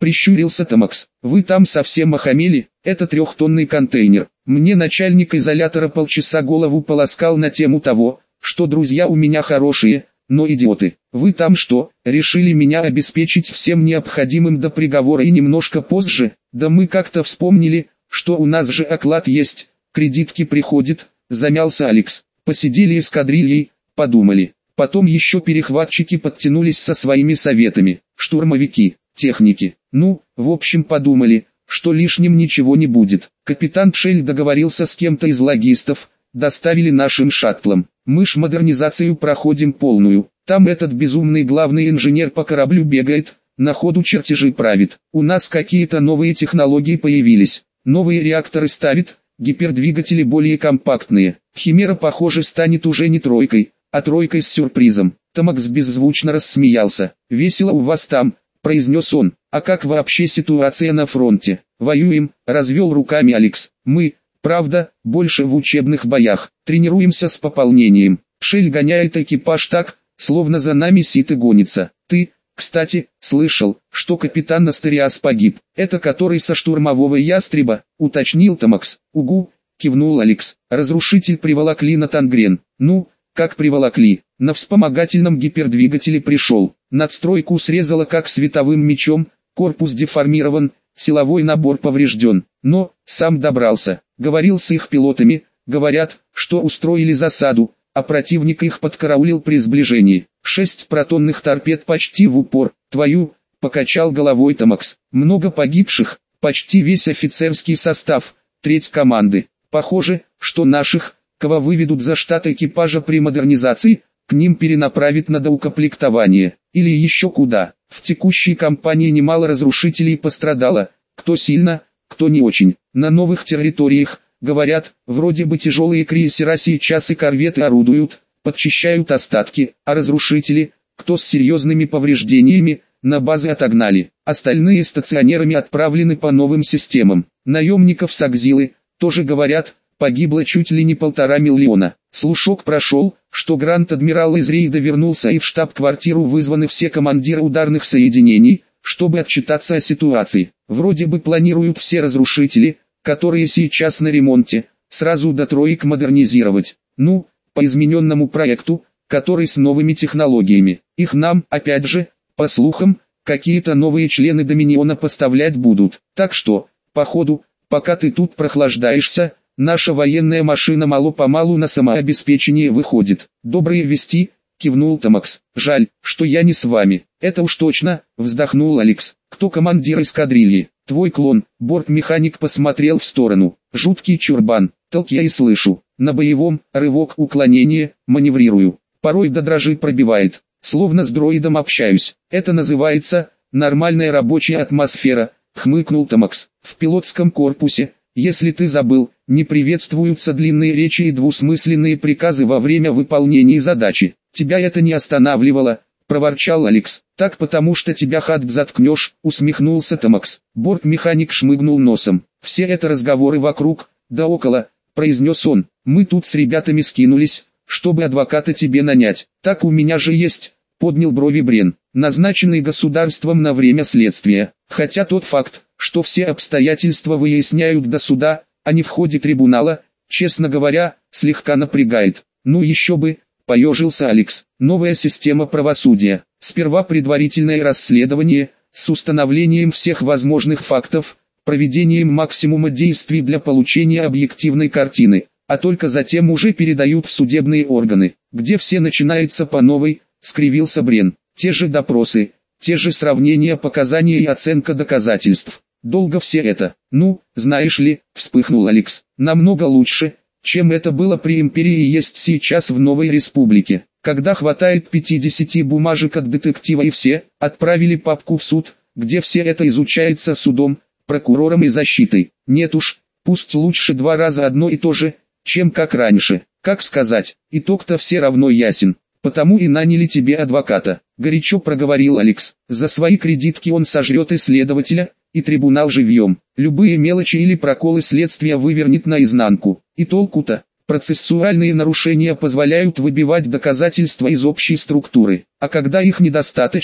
Прищурился Томакс. Вы там совсем охамели? Это трехтонный контейнер. Мне начальник изолятора полчаса голову полоскал на тему того, что друзья у меня хорошие, но идиоты. Вы там что, решили меня обеспечить всем необходимым до приговора и немножко позже? Да мы как-то вспомнили, что у нас же оклад есть, кредитки приходят, замялся Алекс. Посидели эскадрильей, подумали. Потом еще перехватчики подтянулись со своими советами, штурмовики, техники. Ну, в общем подумали, что лишним ничего не будет. Капитан Пшель договорился с кем-то из логистов, доставили нашим шаттлом. Мы ж модернизацию проходим полную. Там этот безумный главный инженер по кораблю бегает, на ходу чертежи правит. У нас какие-то новые технологии появились. Новые реакторы ставит, гипердвигатели более компактные. Химера, похоже, станет уже не тройкой, а тройкой с сюрпризом. Томакс беззвучно рассмеялся. «Весело у вас там», — произнес он. «А как вообще ситуация на фронте?» «Воюем», — развел руками Алекс. «Мы, правда, больше в учебных боях. Тренируемся с пополнением. Пшель гоняет экипаж так, словно за нами ситы гонится. Ты, кстати, слышал, что капитан Астериас погиб. Это который со штурмового ястреба?» — уточнил Томакс. «Угу», — кивнул Алекс. «Разрушитель приволокли на Тангрен». «Ну, как приволокли? На вспомогательном гипердвигателе пришел. Надстройку срезало как световым мечом, корпус деформирован, силовой набор поврежден. Но, сам добрался. Говорил с их пилотами, говорят, что устроили засаду, а противник их подкараулил при сближении. Шесть протонных торпед почти в упор. Твою, покачал головой Томакс. Много погибших, почти весь офицерский состав, треть команды. Похоже, что наших, кого выведут за штат экипажа при модернизации, к ним перенаправят на доукомплектование, или еще куда. В текущей кампании немало разрушителей пострадало, кто сильно, кто не очень. На новых территориях, говорят, вроде бы тяжелые крейсера сейчас и корветы орудуют, подчищают остатки, а разрушители, кто с серьезными повреждениями, на базы отогнали. Остальные стационерами отправлены по новым системам. Наемников с Акзилы, тоже говорят, погибло чуть ли не полтора миллиона. Слушок прошел, что гранд-адмирал из рейда вернулся и в штаб-квартиру вызваны все командиры ударных соединений, чтобы отчитаться о ситуации. Вроде бы планируют все разрушители, которые сейчас на ремонте, сразу до троек модернизировать. Ну, по измененному проекту, который с новыми технологиями. Их нам, опять же, по слухам, какие-то новые члены Доминиона поставлять будут. Так что, походу, пока ты тут прохлаждаешься, наша военная машина мало-помалу на самообеспечение выходит. Добрые вести, кивнул Томакс. Жаль, что я не с вами. Это уж точно, вздохнул Алекс. Кто командир эскадрильи? Твой клон. Бортмеханик посмотрел в сторону. Жуткий чурбан. Толк я и слышу. На боевом, рывок, уклонение, маневрирую. Порой до дрожи пробивает. Словно с дроидом общаюсь. Это называется нормальная рабочая атмосфера, хмыкнул Томакс. В пилотском корпусе, если ты забыл, не приветствуются длинные речи и двусмысленные приказы во время выполнения задачи. Тебя это не останавливало, проворчал Алекс. Так потому что тебя хат заткнешь, усмехнулся Томакс. Бортмеханик шмыгнул носом. Все это разговоры вокруг, да около, произнес он. Мы тут с ребятами скинулись, чтобы адвоката тебе нанять. Так у меня же есть, поднял брови Брен, назначенный государством на время следствия. Хотя тот факт, что все обстоятельства выясняют до суда, а не в ходе трибунала, честно говоря, слегка напрягает. Ну еще бы, поежился Алекс. Новая система правосудия. Сперва предварительное расследование, с установлением всех возможных фактов, проведением максимума действий для получения объективной картины, а только затем уже передают в судебные органы, где все начинается по новой, скривился Брен. Те же допросы, те же сравнения показаний и оценка доказательств. Долго все это. Ну, знаешь ли, вспыхнул Алекс, намного лучше, чем это было при империи и есть сейчас в новой республике. Когда хватает пятидесяти бумажек от детектива и все, отправили папку в суд, где все это изучается судом, прокурором и защитой. Нет уж, пусть лучше два раза одно и то же, чем как раньше. Как сказать, итог-то все равно ясен. Потому и наняли тебе адвоката, горячо проговорил Алекс. За свои кредитки он сожрет и следователя, и трибунал живьем. Любые мелочи или проколы следствия вывернет наизнанку. И толку-то? Процессуальные нарушения позволяют выбивать доказательства из общей структуры. А когда их недостаточно,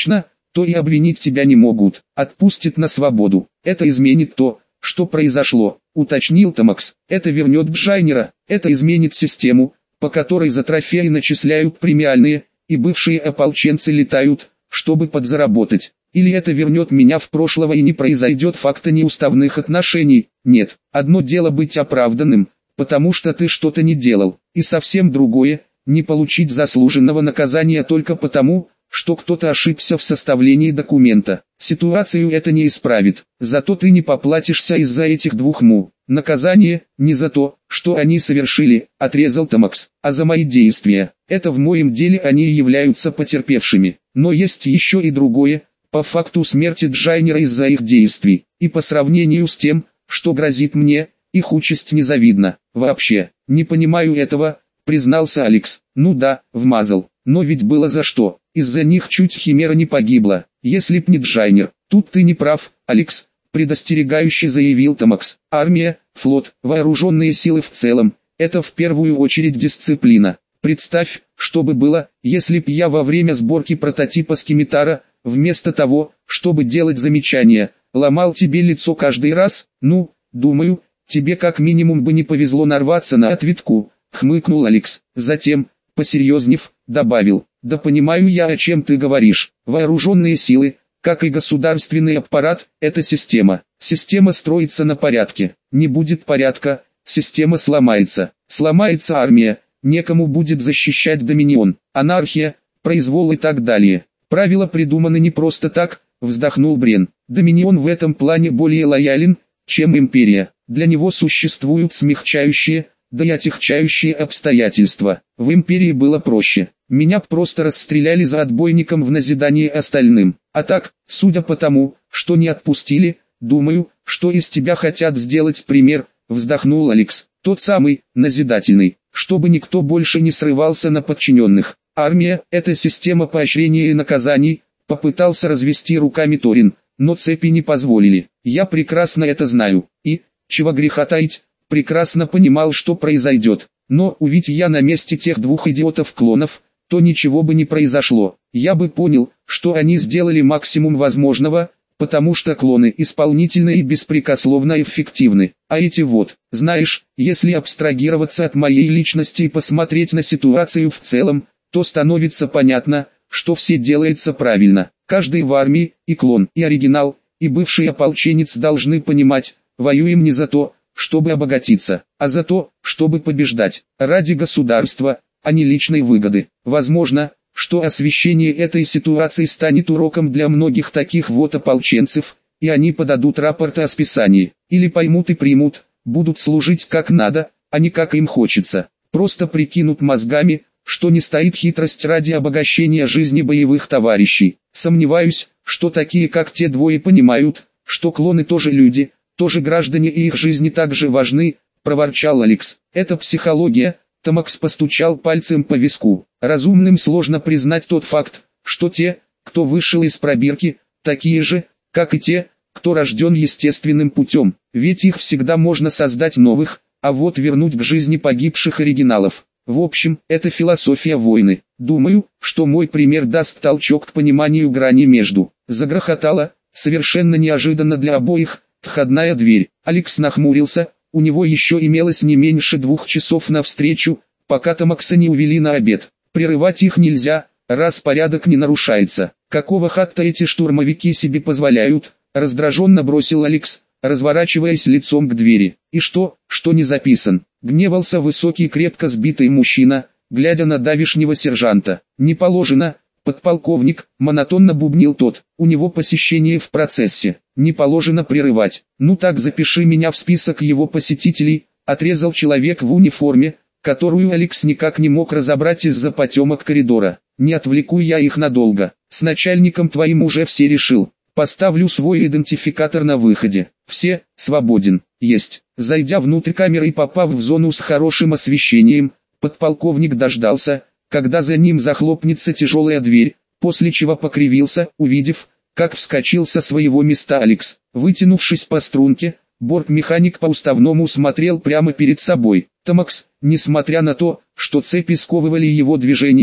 то и обвинить тебя не могут, отпустят на свободу. Это изменит то, что произошло, уточнил Томакс. Это вернет Джайнера, это изменит систему, по которой за трофеи начисляют премиальные, и бывшие ополченцы летают, чтобы подзаработать. Или это вернет меня в прошлое и не произойдет факта неуставных отношений. Нет, одно дело быть оправданным, потому что ты что-то не делал, и совсем другое, не получить заслуженного наказания только потому, что кто-то ошибся в составлении документа. Ситуацию это не исправит, зато ты не поплатишься из-за этих двух му. Наказание не за то, что они совершили, отрезал Томакс, а за мои действия. Это в моем деле они и являются потерпевшими. Но есть еще и другое, по факту смерти Джайнера из-за их действий, и по сравнению с тем, что грозит мне, их участь незавидна. Вообще, не понимаю этого, признался Алекс. Ну да, вмазал, но ведь было за что. Из-за них чуть Химера не погибла, если б не Джайнер. Тут ты не прав, Алекс, предостерегающе заявил Томакс. Армия, флот, вооруженные силы в целом, это в первую очередь дисциплина. Представь, что бы было, если б я во время сборки прототипа Скимитара, вместо того, чтобы делать замечания, ломал тебе лицо каждый раз. Ну, думаю, тебе как минимум бы не повезло нарваться на ответку, хмыкнул Алекс. Затем, посерьезнев, добавил: да понимаю я, о чем ты говоришь. Вооруженные силы, как и государственный аппарат, это система. Система строится на порядке. Не будет порядка, система сломается. Сломается армия, некому будет защищать доминион. Анархия, произвол и так далее. Правила придуманы не просто так, вздохнул Брен. Доминион в этом плане более лоялен, чем империя. Для него существуют смягчающие, да и отягчающие обстоятельства. В империи было проще. Меня просто расстреляли за отбойником в назидание остальным. А так, судя по тому, что не отпустили, думаю, что из тебя хотят сделать пример, вздохнул Алекс. Тот самый, назидательный, чтобы никто больше не срывался на подчиненных. Армия – это система поощрения и наказаний, попытался развести руками Торин, но цепи не позволили. Я прекрасно это знаю, и, чего греха таить, прекрасно понимал, что произойдет. Но, увидь я на месте тех двух идиотов-клонов, то ничего бы не произошло. Я бы понял, что они сделали максимум возможного, потому что клоны исполнительны и беспрекословно эффективны. А эти вот, знаешь, если абстрагироваться от моей личности и посмотреть на ситуацию в целом, то становится понятно, что все делается правильно. Каждый в армии, и клон, и оригинал, и бывший ополченец должны понимать, воюем не за то, чтобы обогатиться, а за то, чтобы побеждать, ради государства, а не личной выгоды. Возможно, что освещение этой ситуации станет уроком для многих таких вот ополченцев, и они подадут рапорты о списании, или поймут и примут, будут служить как надо, а не как им хочется. Просто прикинут мозгами, что не стоит хитрость ради обогащения жизни боевых товарищей. Сомневаюсь, что такие как те двое понимают, что клоны тоже люди, тоже граждане и их жизни также важны, проворчал Алекс. Это психология. Томакс постучал пальцем по виску. Разумным сложно признать тот факт, что те, кто вышел из пробирки, такие же, как и те, кто рожден естественным путем. Ведь их всегда можно создать новых, а вот вернуть к жизни погибших оригиналов. В общем, это философия войны. Думаю, что мой пример даст толчок к пониманию грани между. Загрохотала, совершенно неожиданно для обоих, входная дверь. Алекс нахмурился, у него еще имелось не меньше двух часов на встречу, пока Томакса не увели на обед. Прерывать их нельзя, раз порядок не нарушается. Какого хатта эти штурмовики себе позволяют, раздраженно бросил Алекс, разворачиваясь лицом к двери. И что, что не записан? Гневался высокий крепко сбитый мужчина, глядя на давишнего сержанта. Не положено, подполковник, монотонно бубнил тот, у него посещение в процессе, не положено прерывать. Ну так запиши меня в список его посетителей, отрезал человек в униформе, которую Алекс никак не мог разобрать из-за потемок коридора. Не отвлеку я их надолго, с начальником твоим уже все решил. Поставлю свой идентификатор на выходе. Все, свободен. Есть. Зайдя внутрь камеры и попав в зону с хорошим освещением, подполковник дождался, когда за ним захлопнется тяжелая дверь, после чего покривился, увидев, как вскочил со своего места Алекс. Вытянувшись по струнке, бортмеханик по-уставному смотрел прямо перед собой. Томакс, несмотря на то, что цепи сковывали его движение,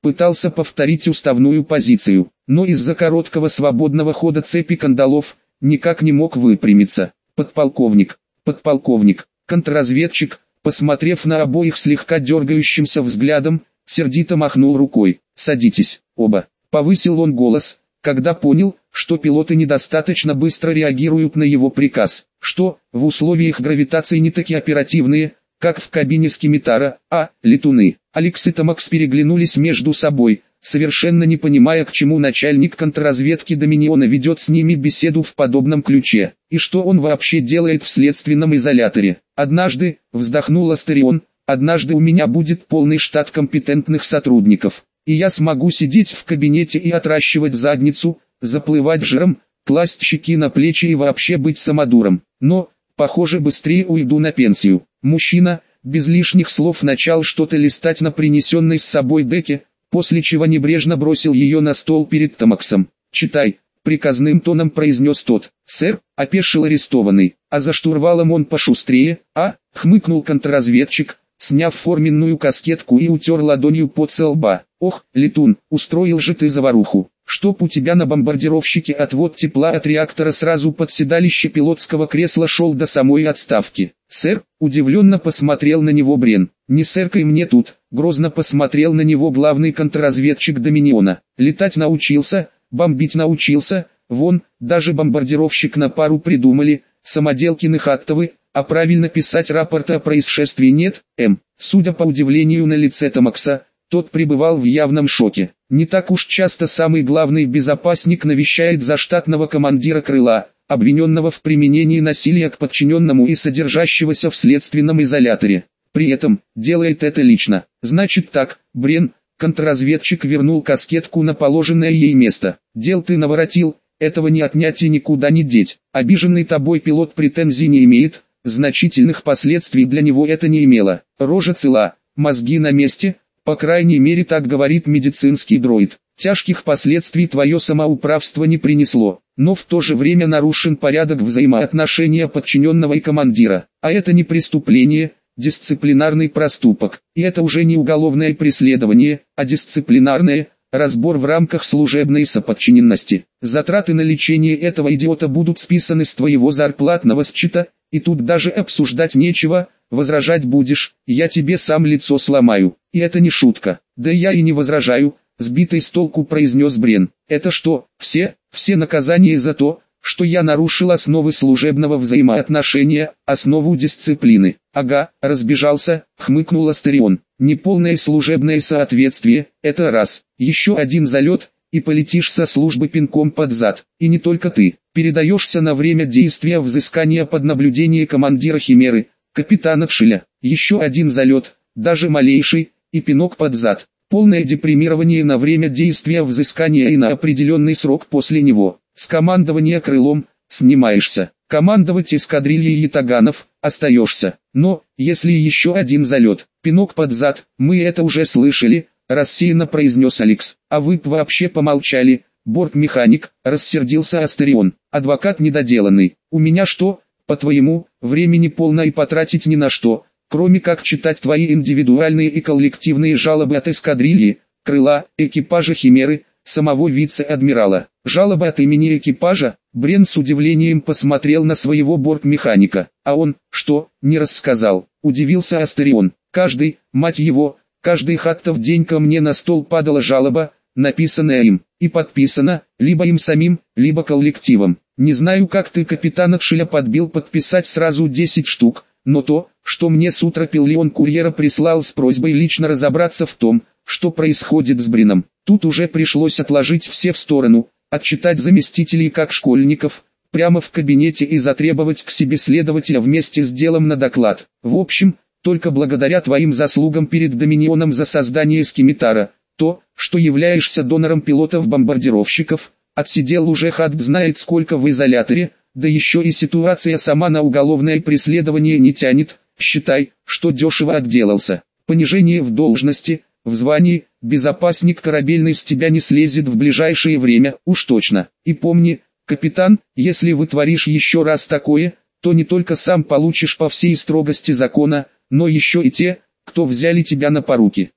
пытался повторить уставную позицию, но из-за короткого свободного хода цепи кандалов, никак не мог выпрямиться. Подполковник, подполковник, контрразведчик, посмотрев на обоих слегка дергающимся взглядом, сердито махнул рукой. «Садитесь, оба», — повысил он голос, когда понял, что пилоты недостаточно быстро реагируют на его приказ, что, в условиях гравитации не такие оперативные, как в кабине скимитара, а, летуны. Алекс и Томакс переглянулись между собой, совершенно не понимая, к чему начальник контрразведки Доминиона ведет с ними беседу в подобном ключе, и что он вообще делает в следственном изоляторе. «Однажды», — вздохнул Астерион, — «однажды у меня будет полный штат компетентных сотрудников, и я смогу сидеть в кабинете и отращивать задницу, заплывать жиром, класть щеки на плечи и вообще быть самодуром. Но, похоже, быстрее уйду на пенсию». Мужчина, без лишних слов, начал что-то листать на принесенной с собой деке, после чего небрежно бросил ее на стол перед Томаксом. «Читай», — приказным тоном произнес тот. «Сэр», — опешил арестованный, — «а за штурвалом он пошустрее, а?» — хмыкнул контрразведчик, сняв форменную каскетку и утер ладонью пот со лба. «Ох, летун, устроил же ты заваруху. Чтоб у тебя на бомбардировщике отвод тепла от реактора сразу под седалище пилотского кресла шел до самой отставки». «Сэр», — удивленно посмотрел на него Брен. «Не сэркой мне тут», — грозно посмотрел на него главный контрразведчик Доминиона. «Летать научился, бомбить научился, вон, даже бомбардировщик на пару придумали, самоделкины хаттовы, а правильно писать рапорты о происшествии нет, М». Судя по удивлению на лице Томакса, тот пребывал в явном шоке. Не так уж часто самый главный безопасник навещает заштатного командира крыла, обвиненного в применении насилия к подчиненному и содержащегося в следственном изоляторе. При этом, делает это лично. «Значит так, Брен», — контрразведчик вернул каскетку на положенное ей место. «Дел ты наворотил, этого не отнять и никуда не деть. Обиженный тобой пилот претензий не имеет, значительных последствий для него это не имело. Рожа цела, мозги на месте, по крайней мере так говорит медицинский дроид. Тяжких последствий твое самоуправство не принесло, но в то же время нарушен порядок взаимоотношения подчиненного и командира. А это не преступление, дисциплинарный проступок. И это уже не уголовное преследование, а дисциплинарное, разбор в рамках служебной соподчиненности. Затраты на лечение этого идиота будут списаны с твоего зарплатного счета, и тут даже обсуждать нечего, возражать будешь, я тебе сам лицо сломаю. И это не шутка. Да я и не возражаю, сбитый с толку произнес Брен. Это что, все, все наказания за то, что я нарушил основы служебного взаимоотношения, основу дисциплины? Ага, разбежался, хмыкнул Астерион. Неполное служебное соответствие, это раз. Еще один залет, и полетишь со службы пинком под зад. И не только ты. Передаешься на время действия взыскания под наблюдение командира Химеры, капитана Тшиля. Еще один залет, даже малейший, и пинок под зад. Полное депримирование на время действия взыскания и на определенный срок после него. С командования крылом снимаешься. Командовать эскадрильей ятаганов остаешься. Но, если еще один залет, пинок под зад, мы это уже слышали, рассеянно произнес Алекс. А вы вообще помолчали, бортмеханик, рассердился Астерион. Адвокат недоделанный. У меня что, по-твоему, времени полно и потратить ни на что, кроме как читать твои индивидуальные и коллективные жалобы от эскадрильи, крыла, экипажа Химеры, самого вице-адмирала. Жалобы от имени экипажа? Брен с удивлением посмотрел на своего бортмеханика. А он, что, не рассказал? Удивился Астерион. Каждый, мать его, каждый хаттов день ко мне на стол падала жалоба, написанная им, и подписана, либо им самим, либо коллективом. Не знаю, как ты капитана Тшиля подбил подписать сразу десять штук, но то, что мне с утра Пиллион курьера прислал с просьбой лично разобраться в том, что происходит с Бреном. Тут уже пришлось отложить все в сторону, отчитать заместителей как школьников, прямо в кабинете и затребовать к себе следователя вместе с делом на доклад. В общем, только благодаря твоим заслугам перед Доминионом за создание скимитара, то, что являешься донором пилотов-бомбардировщиков, отсидел уже хат знает сколько в изоляторе, да еще и ситуация сама на уголовное преследование не тянет, считай, что дешево отделался. Понижение в должности, в звании, безопасник корабельный с тебя не слезет в ближайшее время, уж точно. И помни, капитан, если вытворишь еще раз такое, то не только сам получишь по всей строгости закона, но еще и те, кто взяли тебя на поруки.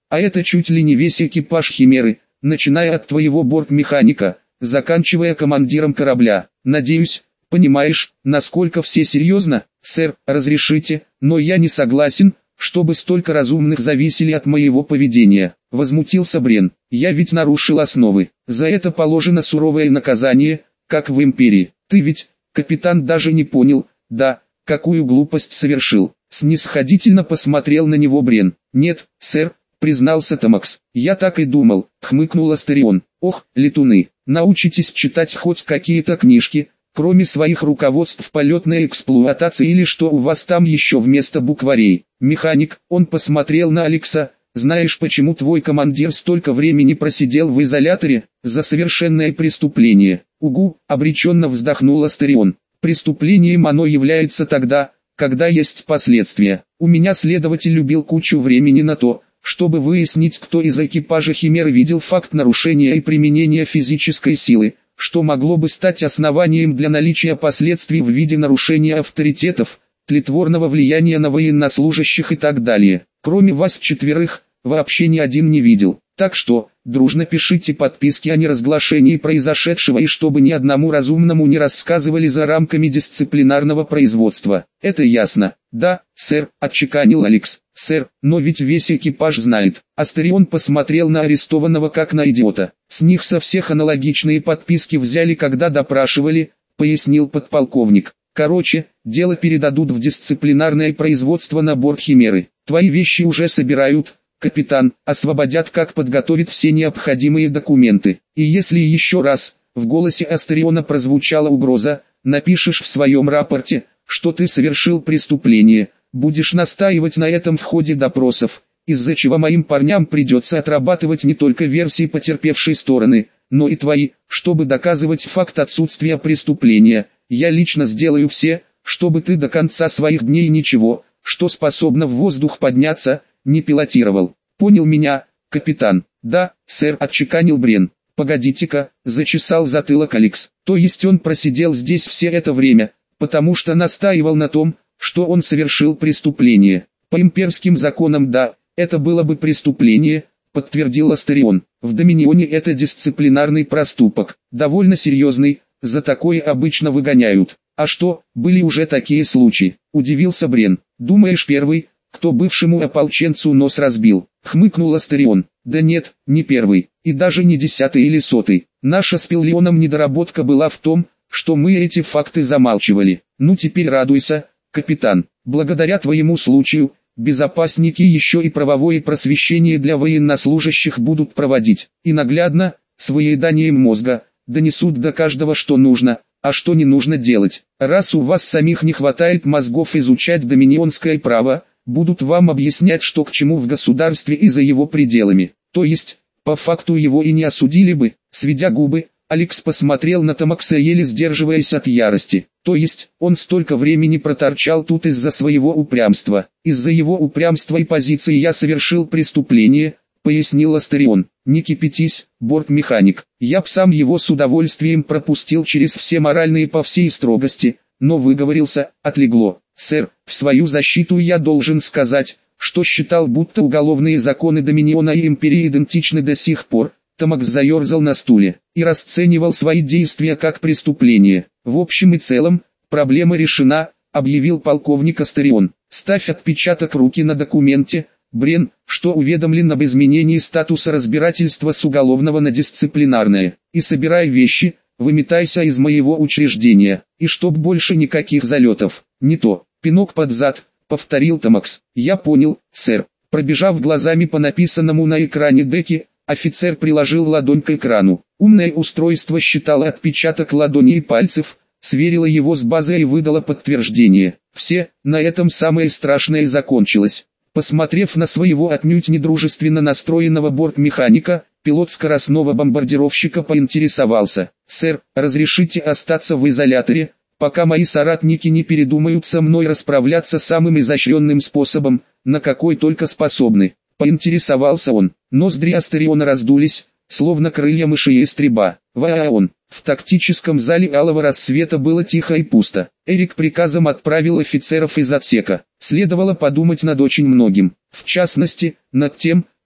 А это чуть ли не весь экипаж Химеры, начиная от твоего бортмеханика, заканчивая командиром корабля. Надеюсь, понимаешь, насколько все серьезно? Сэр, разрешите, но я не согласен, чтобы столько разумных зависели от моего поведения. Возмутился Брен. Я ведь нарушил основы. За это положено суровое наказание, как в Империи. Ты ведь, капитан, даже не понял, да, какую глупость совершил. Снисходительно посмотрел на него Брен. Нет, сэр, признался Томакс. Я так и думал, хмыкнул Астарион. Ох, летуны, научитесь читать хоть какие-то книжки, кроме своих руководств полетной эксплуатации или что у вас там еще вместо букварей. Механик, он посмотрел на Алекса. Знаешь, почему твой командир столько времени просидел в изоляторе? За совершенное преступление. Угу, обреченно вздохнул Астарион. Преступлением оно является тогда, когда есть последствия. У меня следователь любил кучу времени на то, чтобы выяснить, кто из экипажа Химеры видел факт нарушения и применения физической силы, что могло бы стать основанием для наличия последствий в виде нарушения авторитетов, тлетворного влияния на военнослужащих и так далее. Кроме вас четверых, вообще ни один не видел. Так что, дружно пишите подписки о неразглашении произошедшего и чтобы ни одному разумному не рассказывали за рамками дисциплинарного производства. Это ясно? Да, сэр, отчеканил Алекс. Сэр, но ведь весь экипаж знает. Астарион посмотрел на арестованного как на идиота. С них со всех аналогичные подписки взяли, когда допрашивали, пояснил подполковник. Короче, дело передадут в дисциплинарное производство на борт Химеры. Твои вещи уже собирают, капитан, освободят, как подготовят все необходимые документы. И если еще раз, в голосе Астариона прозвучала угроза, напишешь в своем рапорте, что ты совершил преступление, будешь настаивать на этом в ходе допросов, из-за чего моим парням придется отрабатывать не только версии потерпевшей стороны, но и твои, чтобы доказывать факт отсутствия преступления. Я лично сделаю все, чтобы ты до конца своих дней ничего, что способно в воздух подняться, не пилотировал. Понял меня, капитан? Да, сэр, отчеканил Брен. Погодите-ка, зачесал затылок Алекс. То есть он просидел здесь все это время, потому что настаивал на том, что он совершил преступление. По имперским законам да, это было бы преступление, подтвердил Астарион. В Доминионе это дисциплинарный проступок, довольно серьезный, за такое обычно выгоняют. А что, были уже такие случаи? Удивился Брен. Думаешь, первый, кто бывшему ополченцу нос разбил? Хмыкнул Астарион. Да нет, не первый, и даже не десятый или сотый. Наша с Пиллионом недоработка была в том, что мы эти факты замалчивали. Ну теперь радуйся, капитан. Благодаря твоему случаю, безопасники еще и правовое просвещение для военнослужащих будут проводить. И наглядно, с выеданием мозга, донесут до каждого, что нужно, а что не нужно делать. Раз у вас самих не хватает мозгов изучать доминионское право, будут вам объяснять, что к чему в государстве и за его пределами. То есть, по факту его и не осудили бы. Сведя губы, Алекс посмотрел на Томакса, еле сдерживаясь от ярости. То есть, он столько времени проторчал тут из-за своего упрямства. Из-за его упрямства и позиции я совершил преступление, пояснил Астарион. Не кипятись, бортмеханик. Я б сам его с удовольствием пропустил через все моральные по всей строгости, но выговорился, отлегло. Сэр, в свою защиту я должен сказать, что считал, будто уголовные законы Доминиона и Империи идентичны до сих пор. Томакс заерзал на стуле и расценивал свои действия как преступление. В общем и целом, проблема решена, объявил полковник Астарион. Ставь отпечаток руки на документе, Брен, что уведомлен об изменении статуса разбирательства с уголовного на дисциплинарное, и собирай вещи, выметайся из моего учреждения, и чтоб больше никаких залетов. Не то, пинок под зад, повторил Томакс. Я понял, сэр. Пробежав глазами по написанному на экране деки, офицер приложил ладонь к экрану. Умное устройство считало отпечаток ладони и пальцев, сверило его с базой и выдало подтверждение. Все, на этом самое страшное закончилось. Посмотрев на своего отнюдь недружественно настроенного бортмеханика, пилот скоростного бомбардировщика поинтересовался: «Сэр, разрешите остаться в изоляторе, пока мои соратники не передумают со мной расправляться самым изощренным способом, на какой только способны?» Поинтересовался он. Ноздри Астариона раздулись, словно крылья мыши-ястреба. Вааон. В тактическом зале алого рассвета было тихо и пусто. Эрик приказом отправил офицеров из отсека. Следовало подумать над очень многим. В частности, над тем,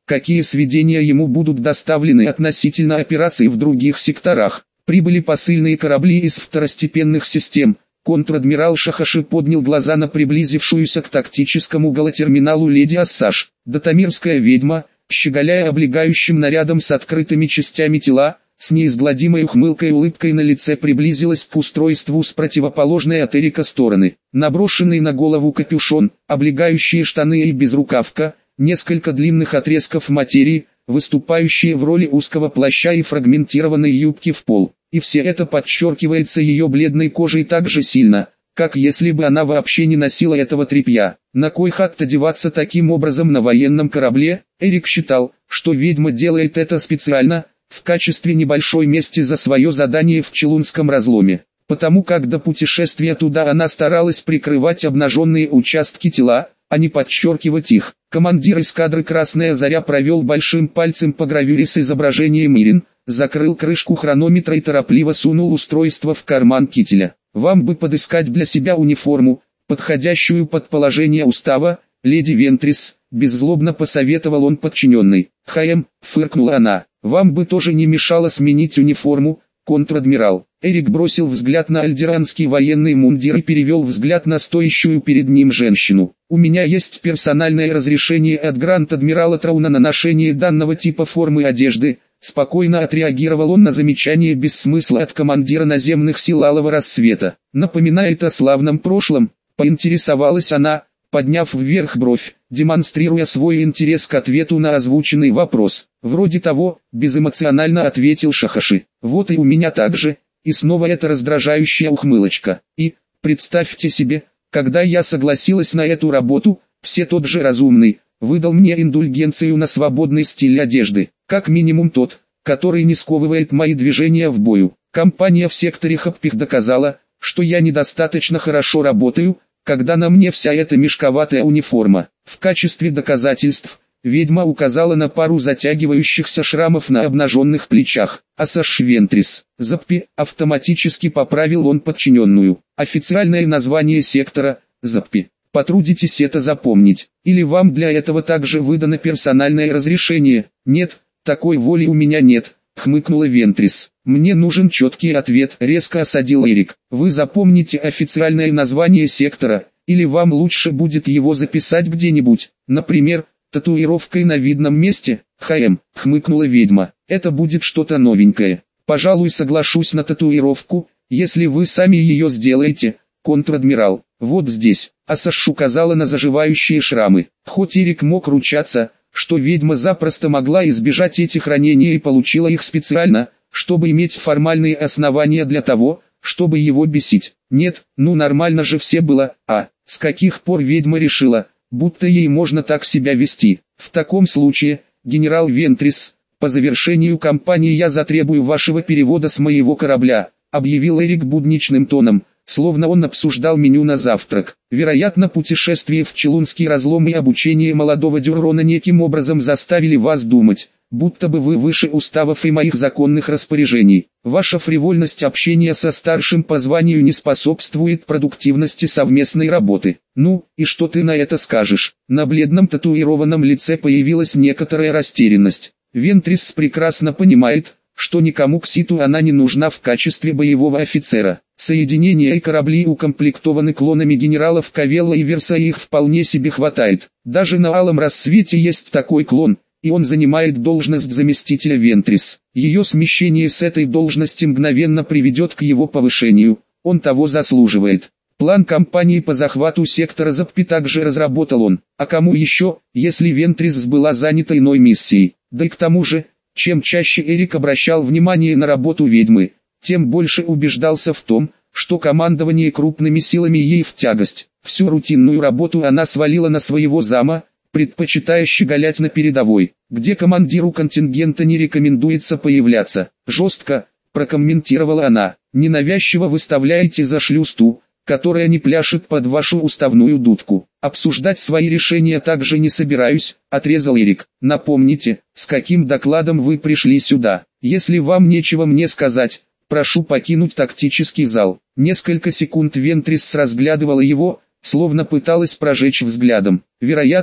какие сведения ему будут доставлены относительно операций в других секторах. Прибыли посыльные корабли из второстепенных систем. Контр-адмирал Шахаши поднял глаза на приблизившуюся к тактическому галотерминалу леди Ассаж. Датамирская ведьма, щеголяя облегающим нарядом с открытыми частями тела, с неизгладимой ухмылкой и улыбкой на лице приблизилась к устройству с противоположной от Эрика стороны. Наброшенный на голову капюшон, облегающие штаны и безрукавка, несколько длинных отрезков материи, выступающие в роли узкого плаща и фрагментированной юбки в пол. И все это подчеркивается ее бледной кожей так же сильно, как если бы она вообще не носила этого тряпья. На кой хат одеваться таким образом на военном корабле? Эрик считал, что ведьма делает это специально, в качестве небольшой мести за свое задание в Челунском разломе. Потому как до путешествия туда она старалась прикрывать обнаженные участки тела, а не подчеркивать их. Командир эскадры «Красная Заря» провел большим пальцем по гравюре с изображением Ирин, закрыл крышку хронометра и торопливо сунул устройство в карман кителя. «Вам бы подыскать для себя униформу, подходящую под положение устава, леди Вентрис», беззлобно посоветовал он подчиненной. «Хаем», фыркнула она, — «вам бы тоже не мешало сменить униформу, контр-адмирал». Эрик бросил взгляд на альдеранский военный мундир и перевел взгляд на стоящую перед ним женщину. «У меня есть персональное разрешение от гранд-адмирала Трауна на ношение данного типа формы одежды», спокойно отреагировал он на замечание без смысла от командира наземных сил Алого Рассвета. «Напоминает о славном прошлом», поинтересовалась она, подняв вверх бровь, демонстрируя свой интерес к ответу на озвученный вопрос. «Вроде того», безэмоционально ответил Шахаши. «Вот и у меня так же». И снова эта раздражающая ухмылочка. «И, представьте себе, когда я согласилась на эту работу, все тот же разумный, выдал мне индульгенцию на свободный стиль одежды, как минимум тот, который не сковывает мои движения в бою. Компания в секторе Хаппих доказала, что я недостаточно хорошо работаю, когда на мне вся эта мешковатая униформа. В качестве доказательств, ведьма указала на пару затягивающихся шрамов на обнаженных плечах. Ассаж Вентрис, Заппи, автоматически поправил он подчиненную. Официальное название сектора, Заппи. Потрудитесь это запомнить. Или вам для этого также выдано персональное разрешение? Нет, такой воли у меня нет, хмыкнула Вентрис. Мне нужен четкий ответ, резко осадил Эрик. Вы запомните официальное название сектора, или вам лучше будет его записать где-нибудь, например, татуировкой на видном месте? Хаем, хмыкнула ведьма. Это будет что-то новенькое. Пожалуй, соглашусь на татуировку, если вы сами ее сделаете, контр-адмирал. Вот здесь. Ассаж указала на заживающие шрамы. Хоть Эрик мог ручаться, что ведьма запросто могла избежать этих ранений и получила их специально, чтобы иметь формальные основания для того, чтобы его бесить. Нет, ну нормально же все было, а с каких пор ведьма решила, будто ей можно так себя вести? В таком случае, генерал Вентрис, по завершению кампании я затребую вашего перевода с моего корабля, объявил Эрик будничным тоном, словно он обсуждал меню на завтрак. Вероятно, путешествие в Челунский разлом и обучение молодого Дюррона неким образом заставили вас думать, будто бы вы выше уставов и моих законных распоряжений. Ваша фривольность общения со старшим по званию не способствует продуктивности совместной работы. Ну, и что ты на это скажешь? На бледном татуированном лице появилась некоторая растерянность. Вентрис прекрасно понимает, что никому Кситу она не нужна в качестве боевого офицера. Соединения и корабли укомплектованы клонами генералов Кавелла и Верса, и их вполне себе хватает. Даже на Алом Рассвете есть такой клон, и он занимает должность заместителя Вентрис. Ее смещение с этой должности мгновенно приведет к его повышению, он того заслуживает. План кампании по захвату сектора Заппи также разработал он, а кому еще, если Вентрис была занята иной миссией. Да и к тому же, чем чаще Эрик обращал внимание на работу ведьмы, тем больше убеждался в том, что командование крупными силами ей в тягость. Всю рутинную работу она свалила на своего зама, предпочитая щеголять на передовой, где командиру контингента не рекомендуется появляться. Жестко, прокомментировала она, ненавязчиво выставляете за шлюз ту, которая не пляшет под вашу уставную дудку. Обсуждать свои решения также не собираюсь, отрезал Эрик. Напомните, с каким докладом вы пришли сюда. Если вам нечего мне сказать, прошу покинуть тактический зал. Несколько секунд Вентрис разглядывала его, словно пыталась прожечь взглядом. Вероятно,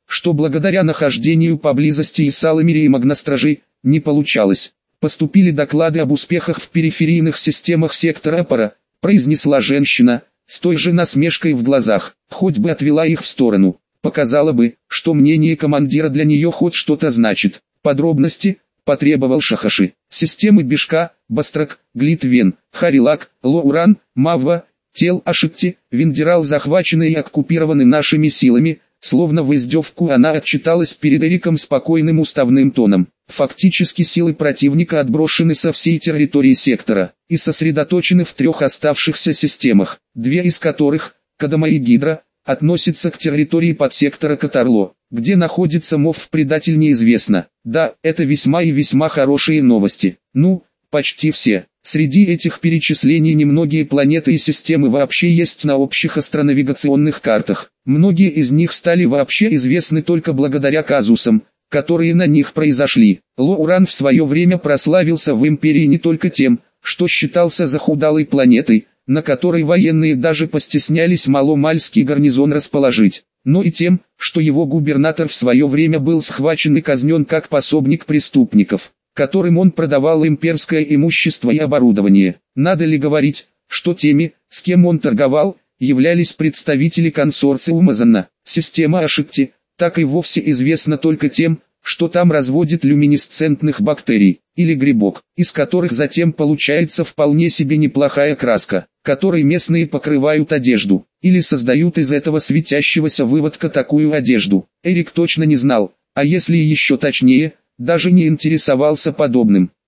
что благодаря нахождению поблизости Исаламири и Магностражи, не получалось. Поступили доклады об успехах в периферийных системах сектора Апара, произнесла женщина, с той же насмешкой в глазах, хоть бы отвела их в сторону, показала бы, что мнение командира для нее хоть что-то значит. Подробности, потребовал Шахаши. Системы Бишка, Бастрак, Глитвен, Харилак, Лоуран, Мавва, Тел Ашикти, Виндирал захвачены и оккупированы нашими силами. Словно в издевку она отчиталась перед Эриком спокойным уставным тоном. Фактически силы противника отброшены со всей территории сектора и сосредоточены в трех оставшихся системах, две из которых, Кадама и Гидра, относятся к территории подсектора Катарло, где находится МОВ-предатель неизвестно. Да, это весьма и весьма хорошие новости. Ну, почти все. Среди этих перечислений немногие планеты и системы вообще есть на общих астронавигационных картах. Многие из них стали вообще известны только благодаря казусам, которые на них произошли. Лоуран в свое время прославился в Империи не только тем, что считался захудалой планетой, на которой военные даже постеснялись маломальский гарнизон расположить, но и тем, что его губернатор в свое время был схвачен и казнен как пособник преступников, которым он продавал имперское имущество и оборудование. Надо ли говорить, что теми, с кем он торговал, являлись представители консорциума Занна. Система Ашикти, так и вовсе известна только тем, что там разводят люминесцентных бактерий, или грибок, из которых затем получается вполне себе неплохая краска, которой местные покрывают одежду, или создают из этого светящегося выводка такую одежду. Эрик точно не знал, а если еще точнее, даже не интересовался подобным.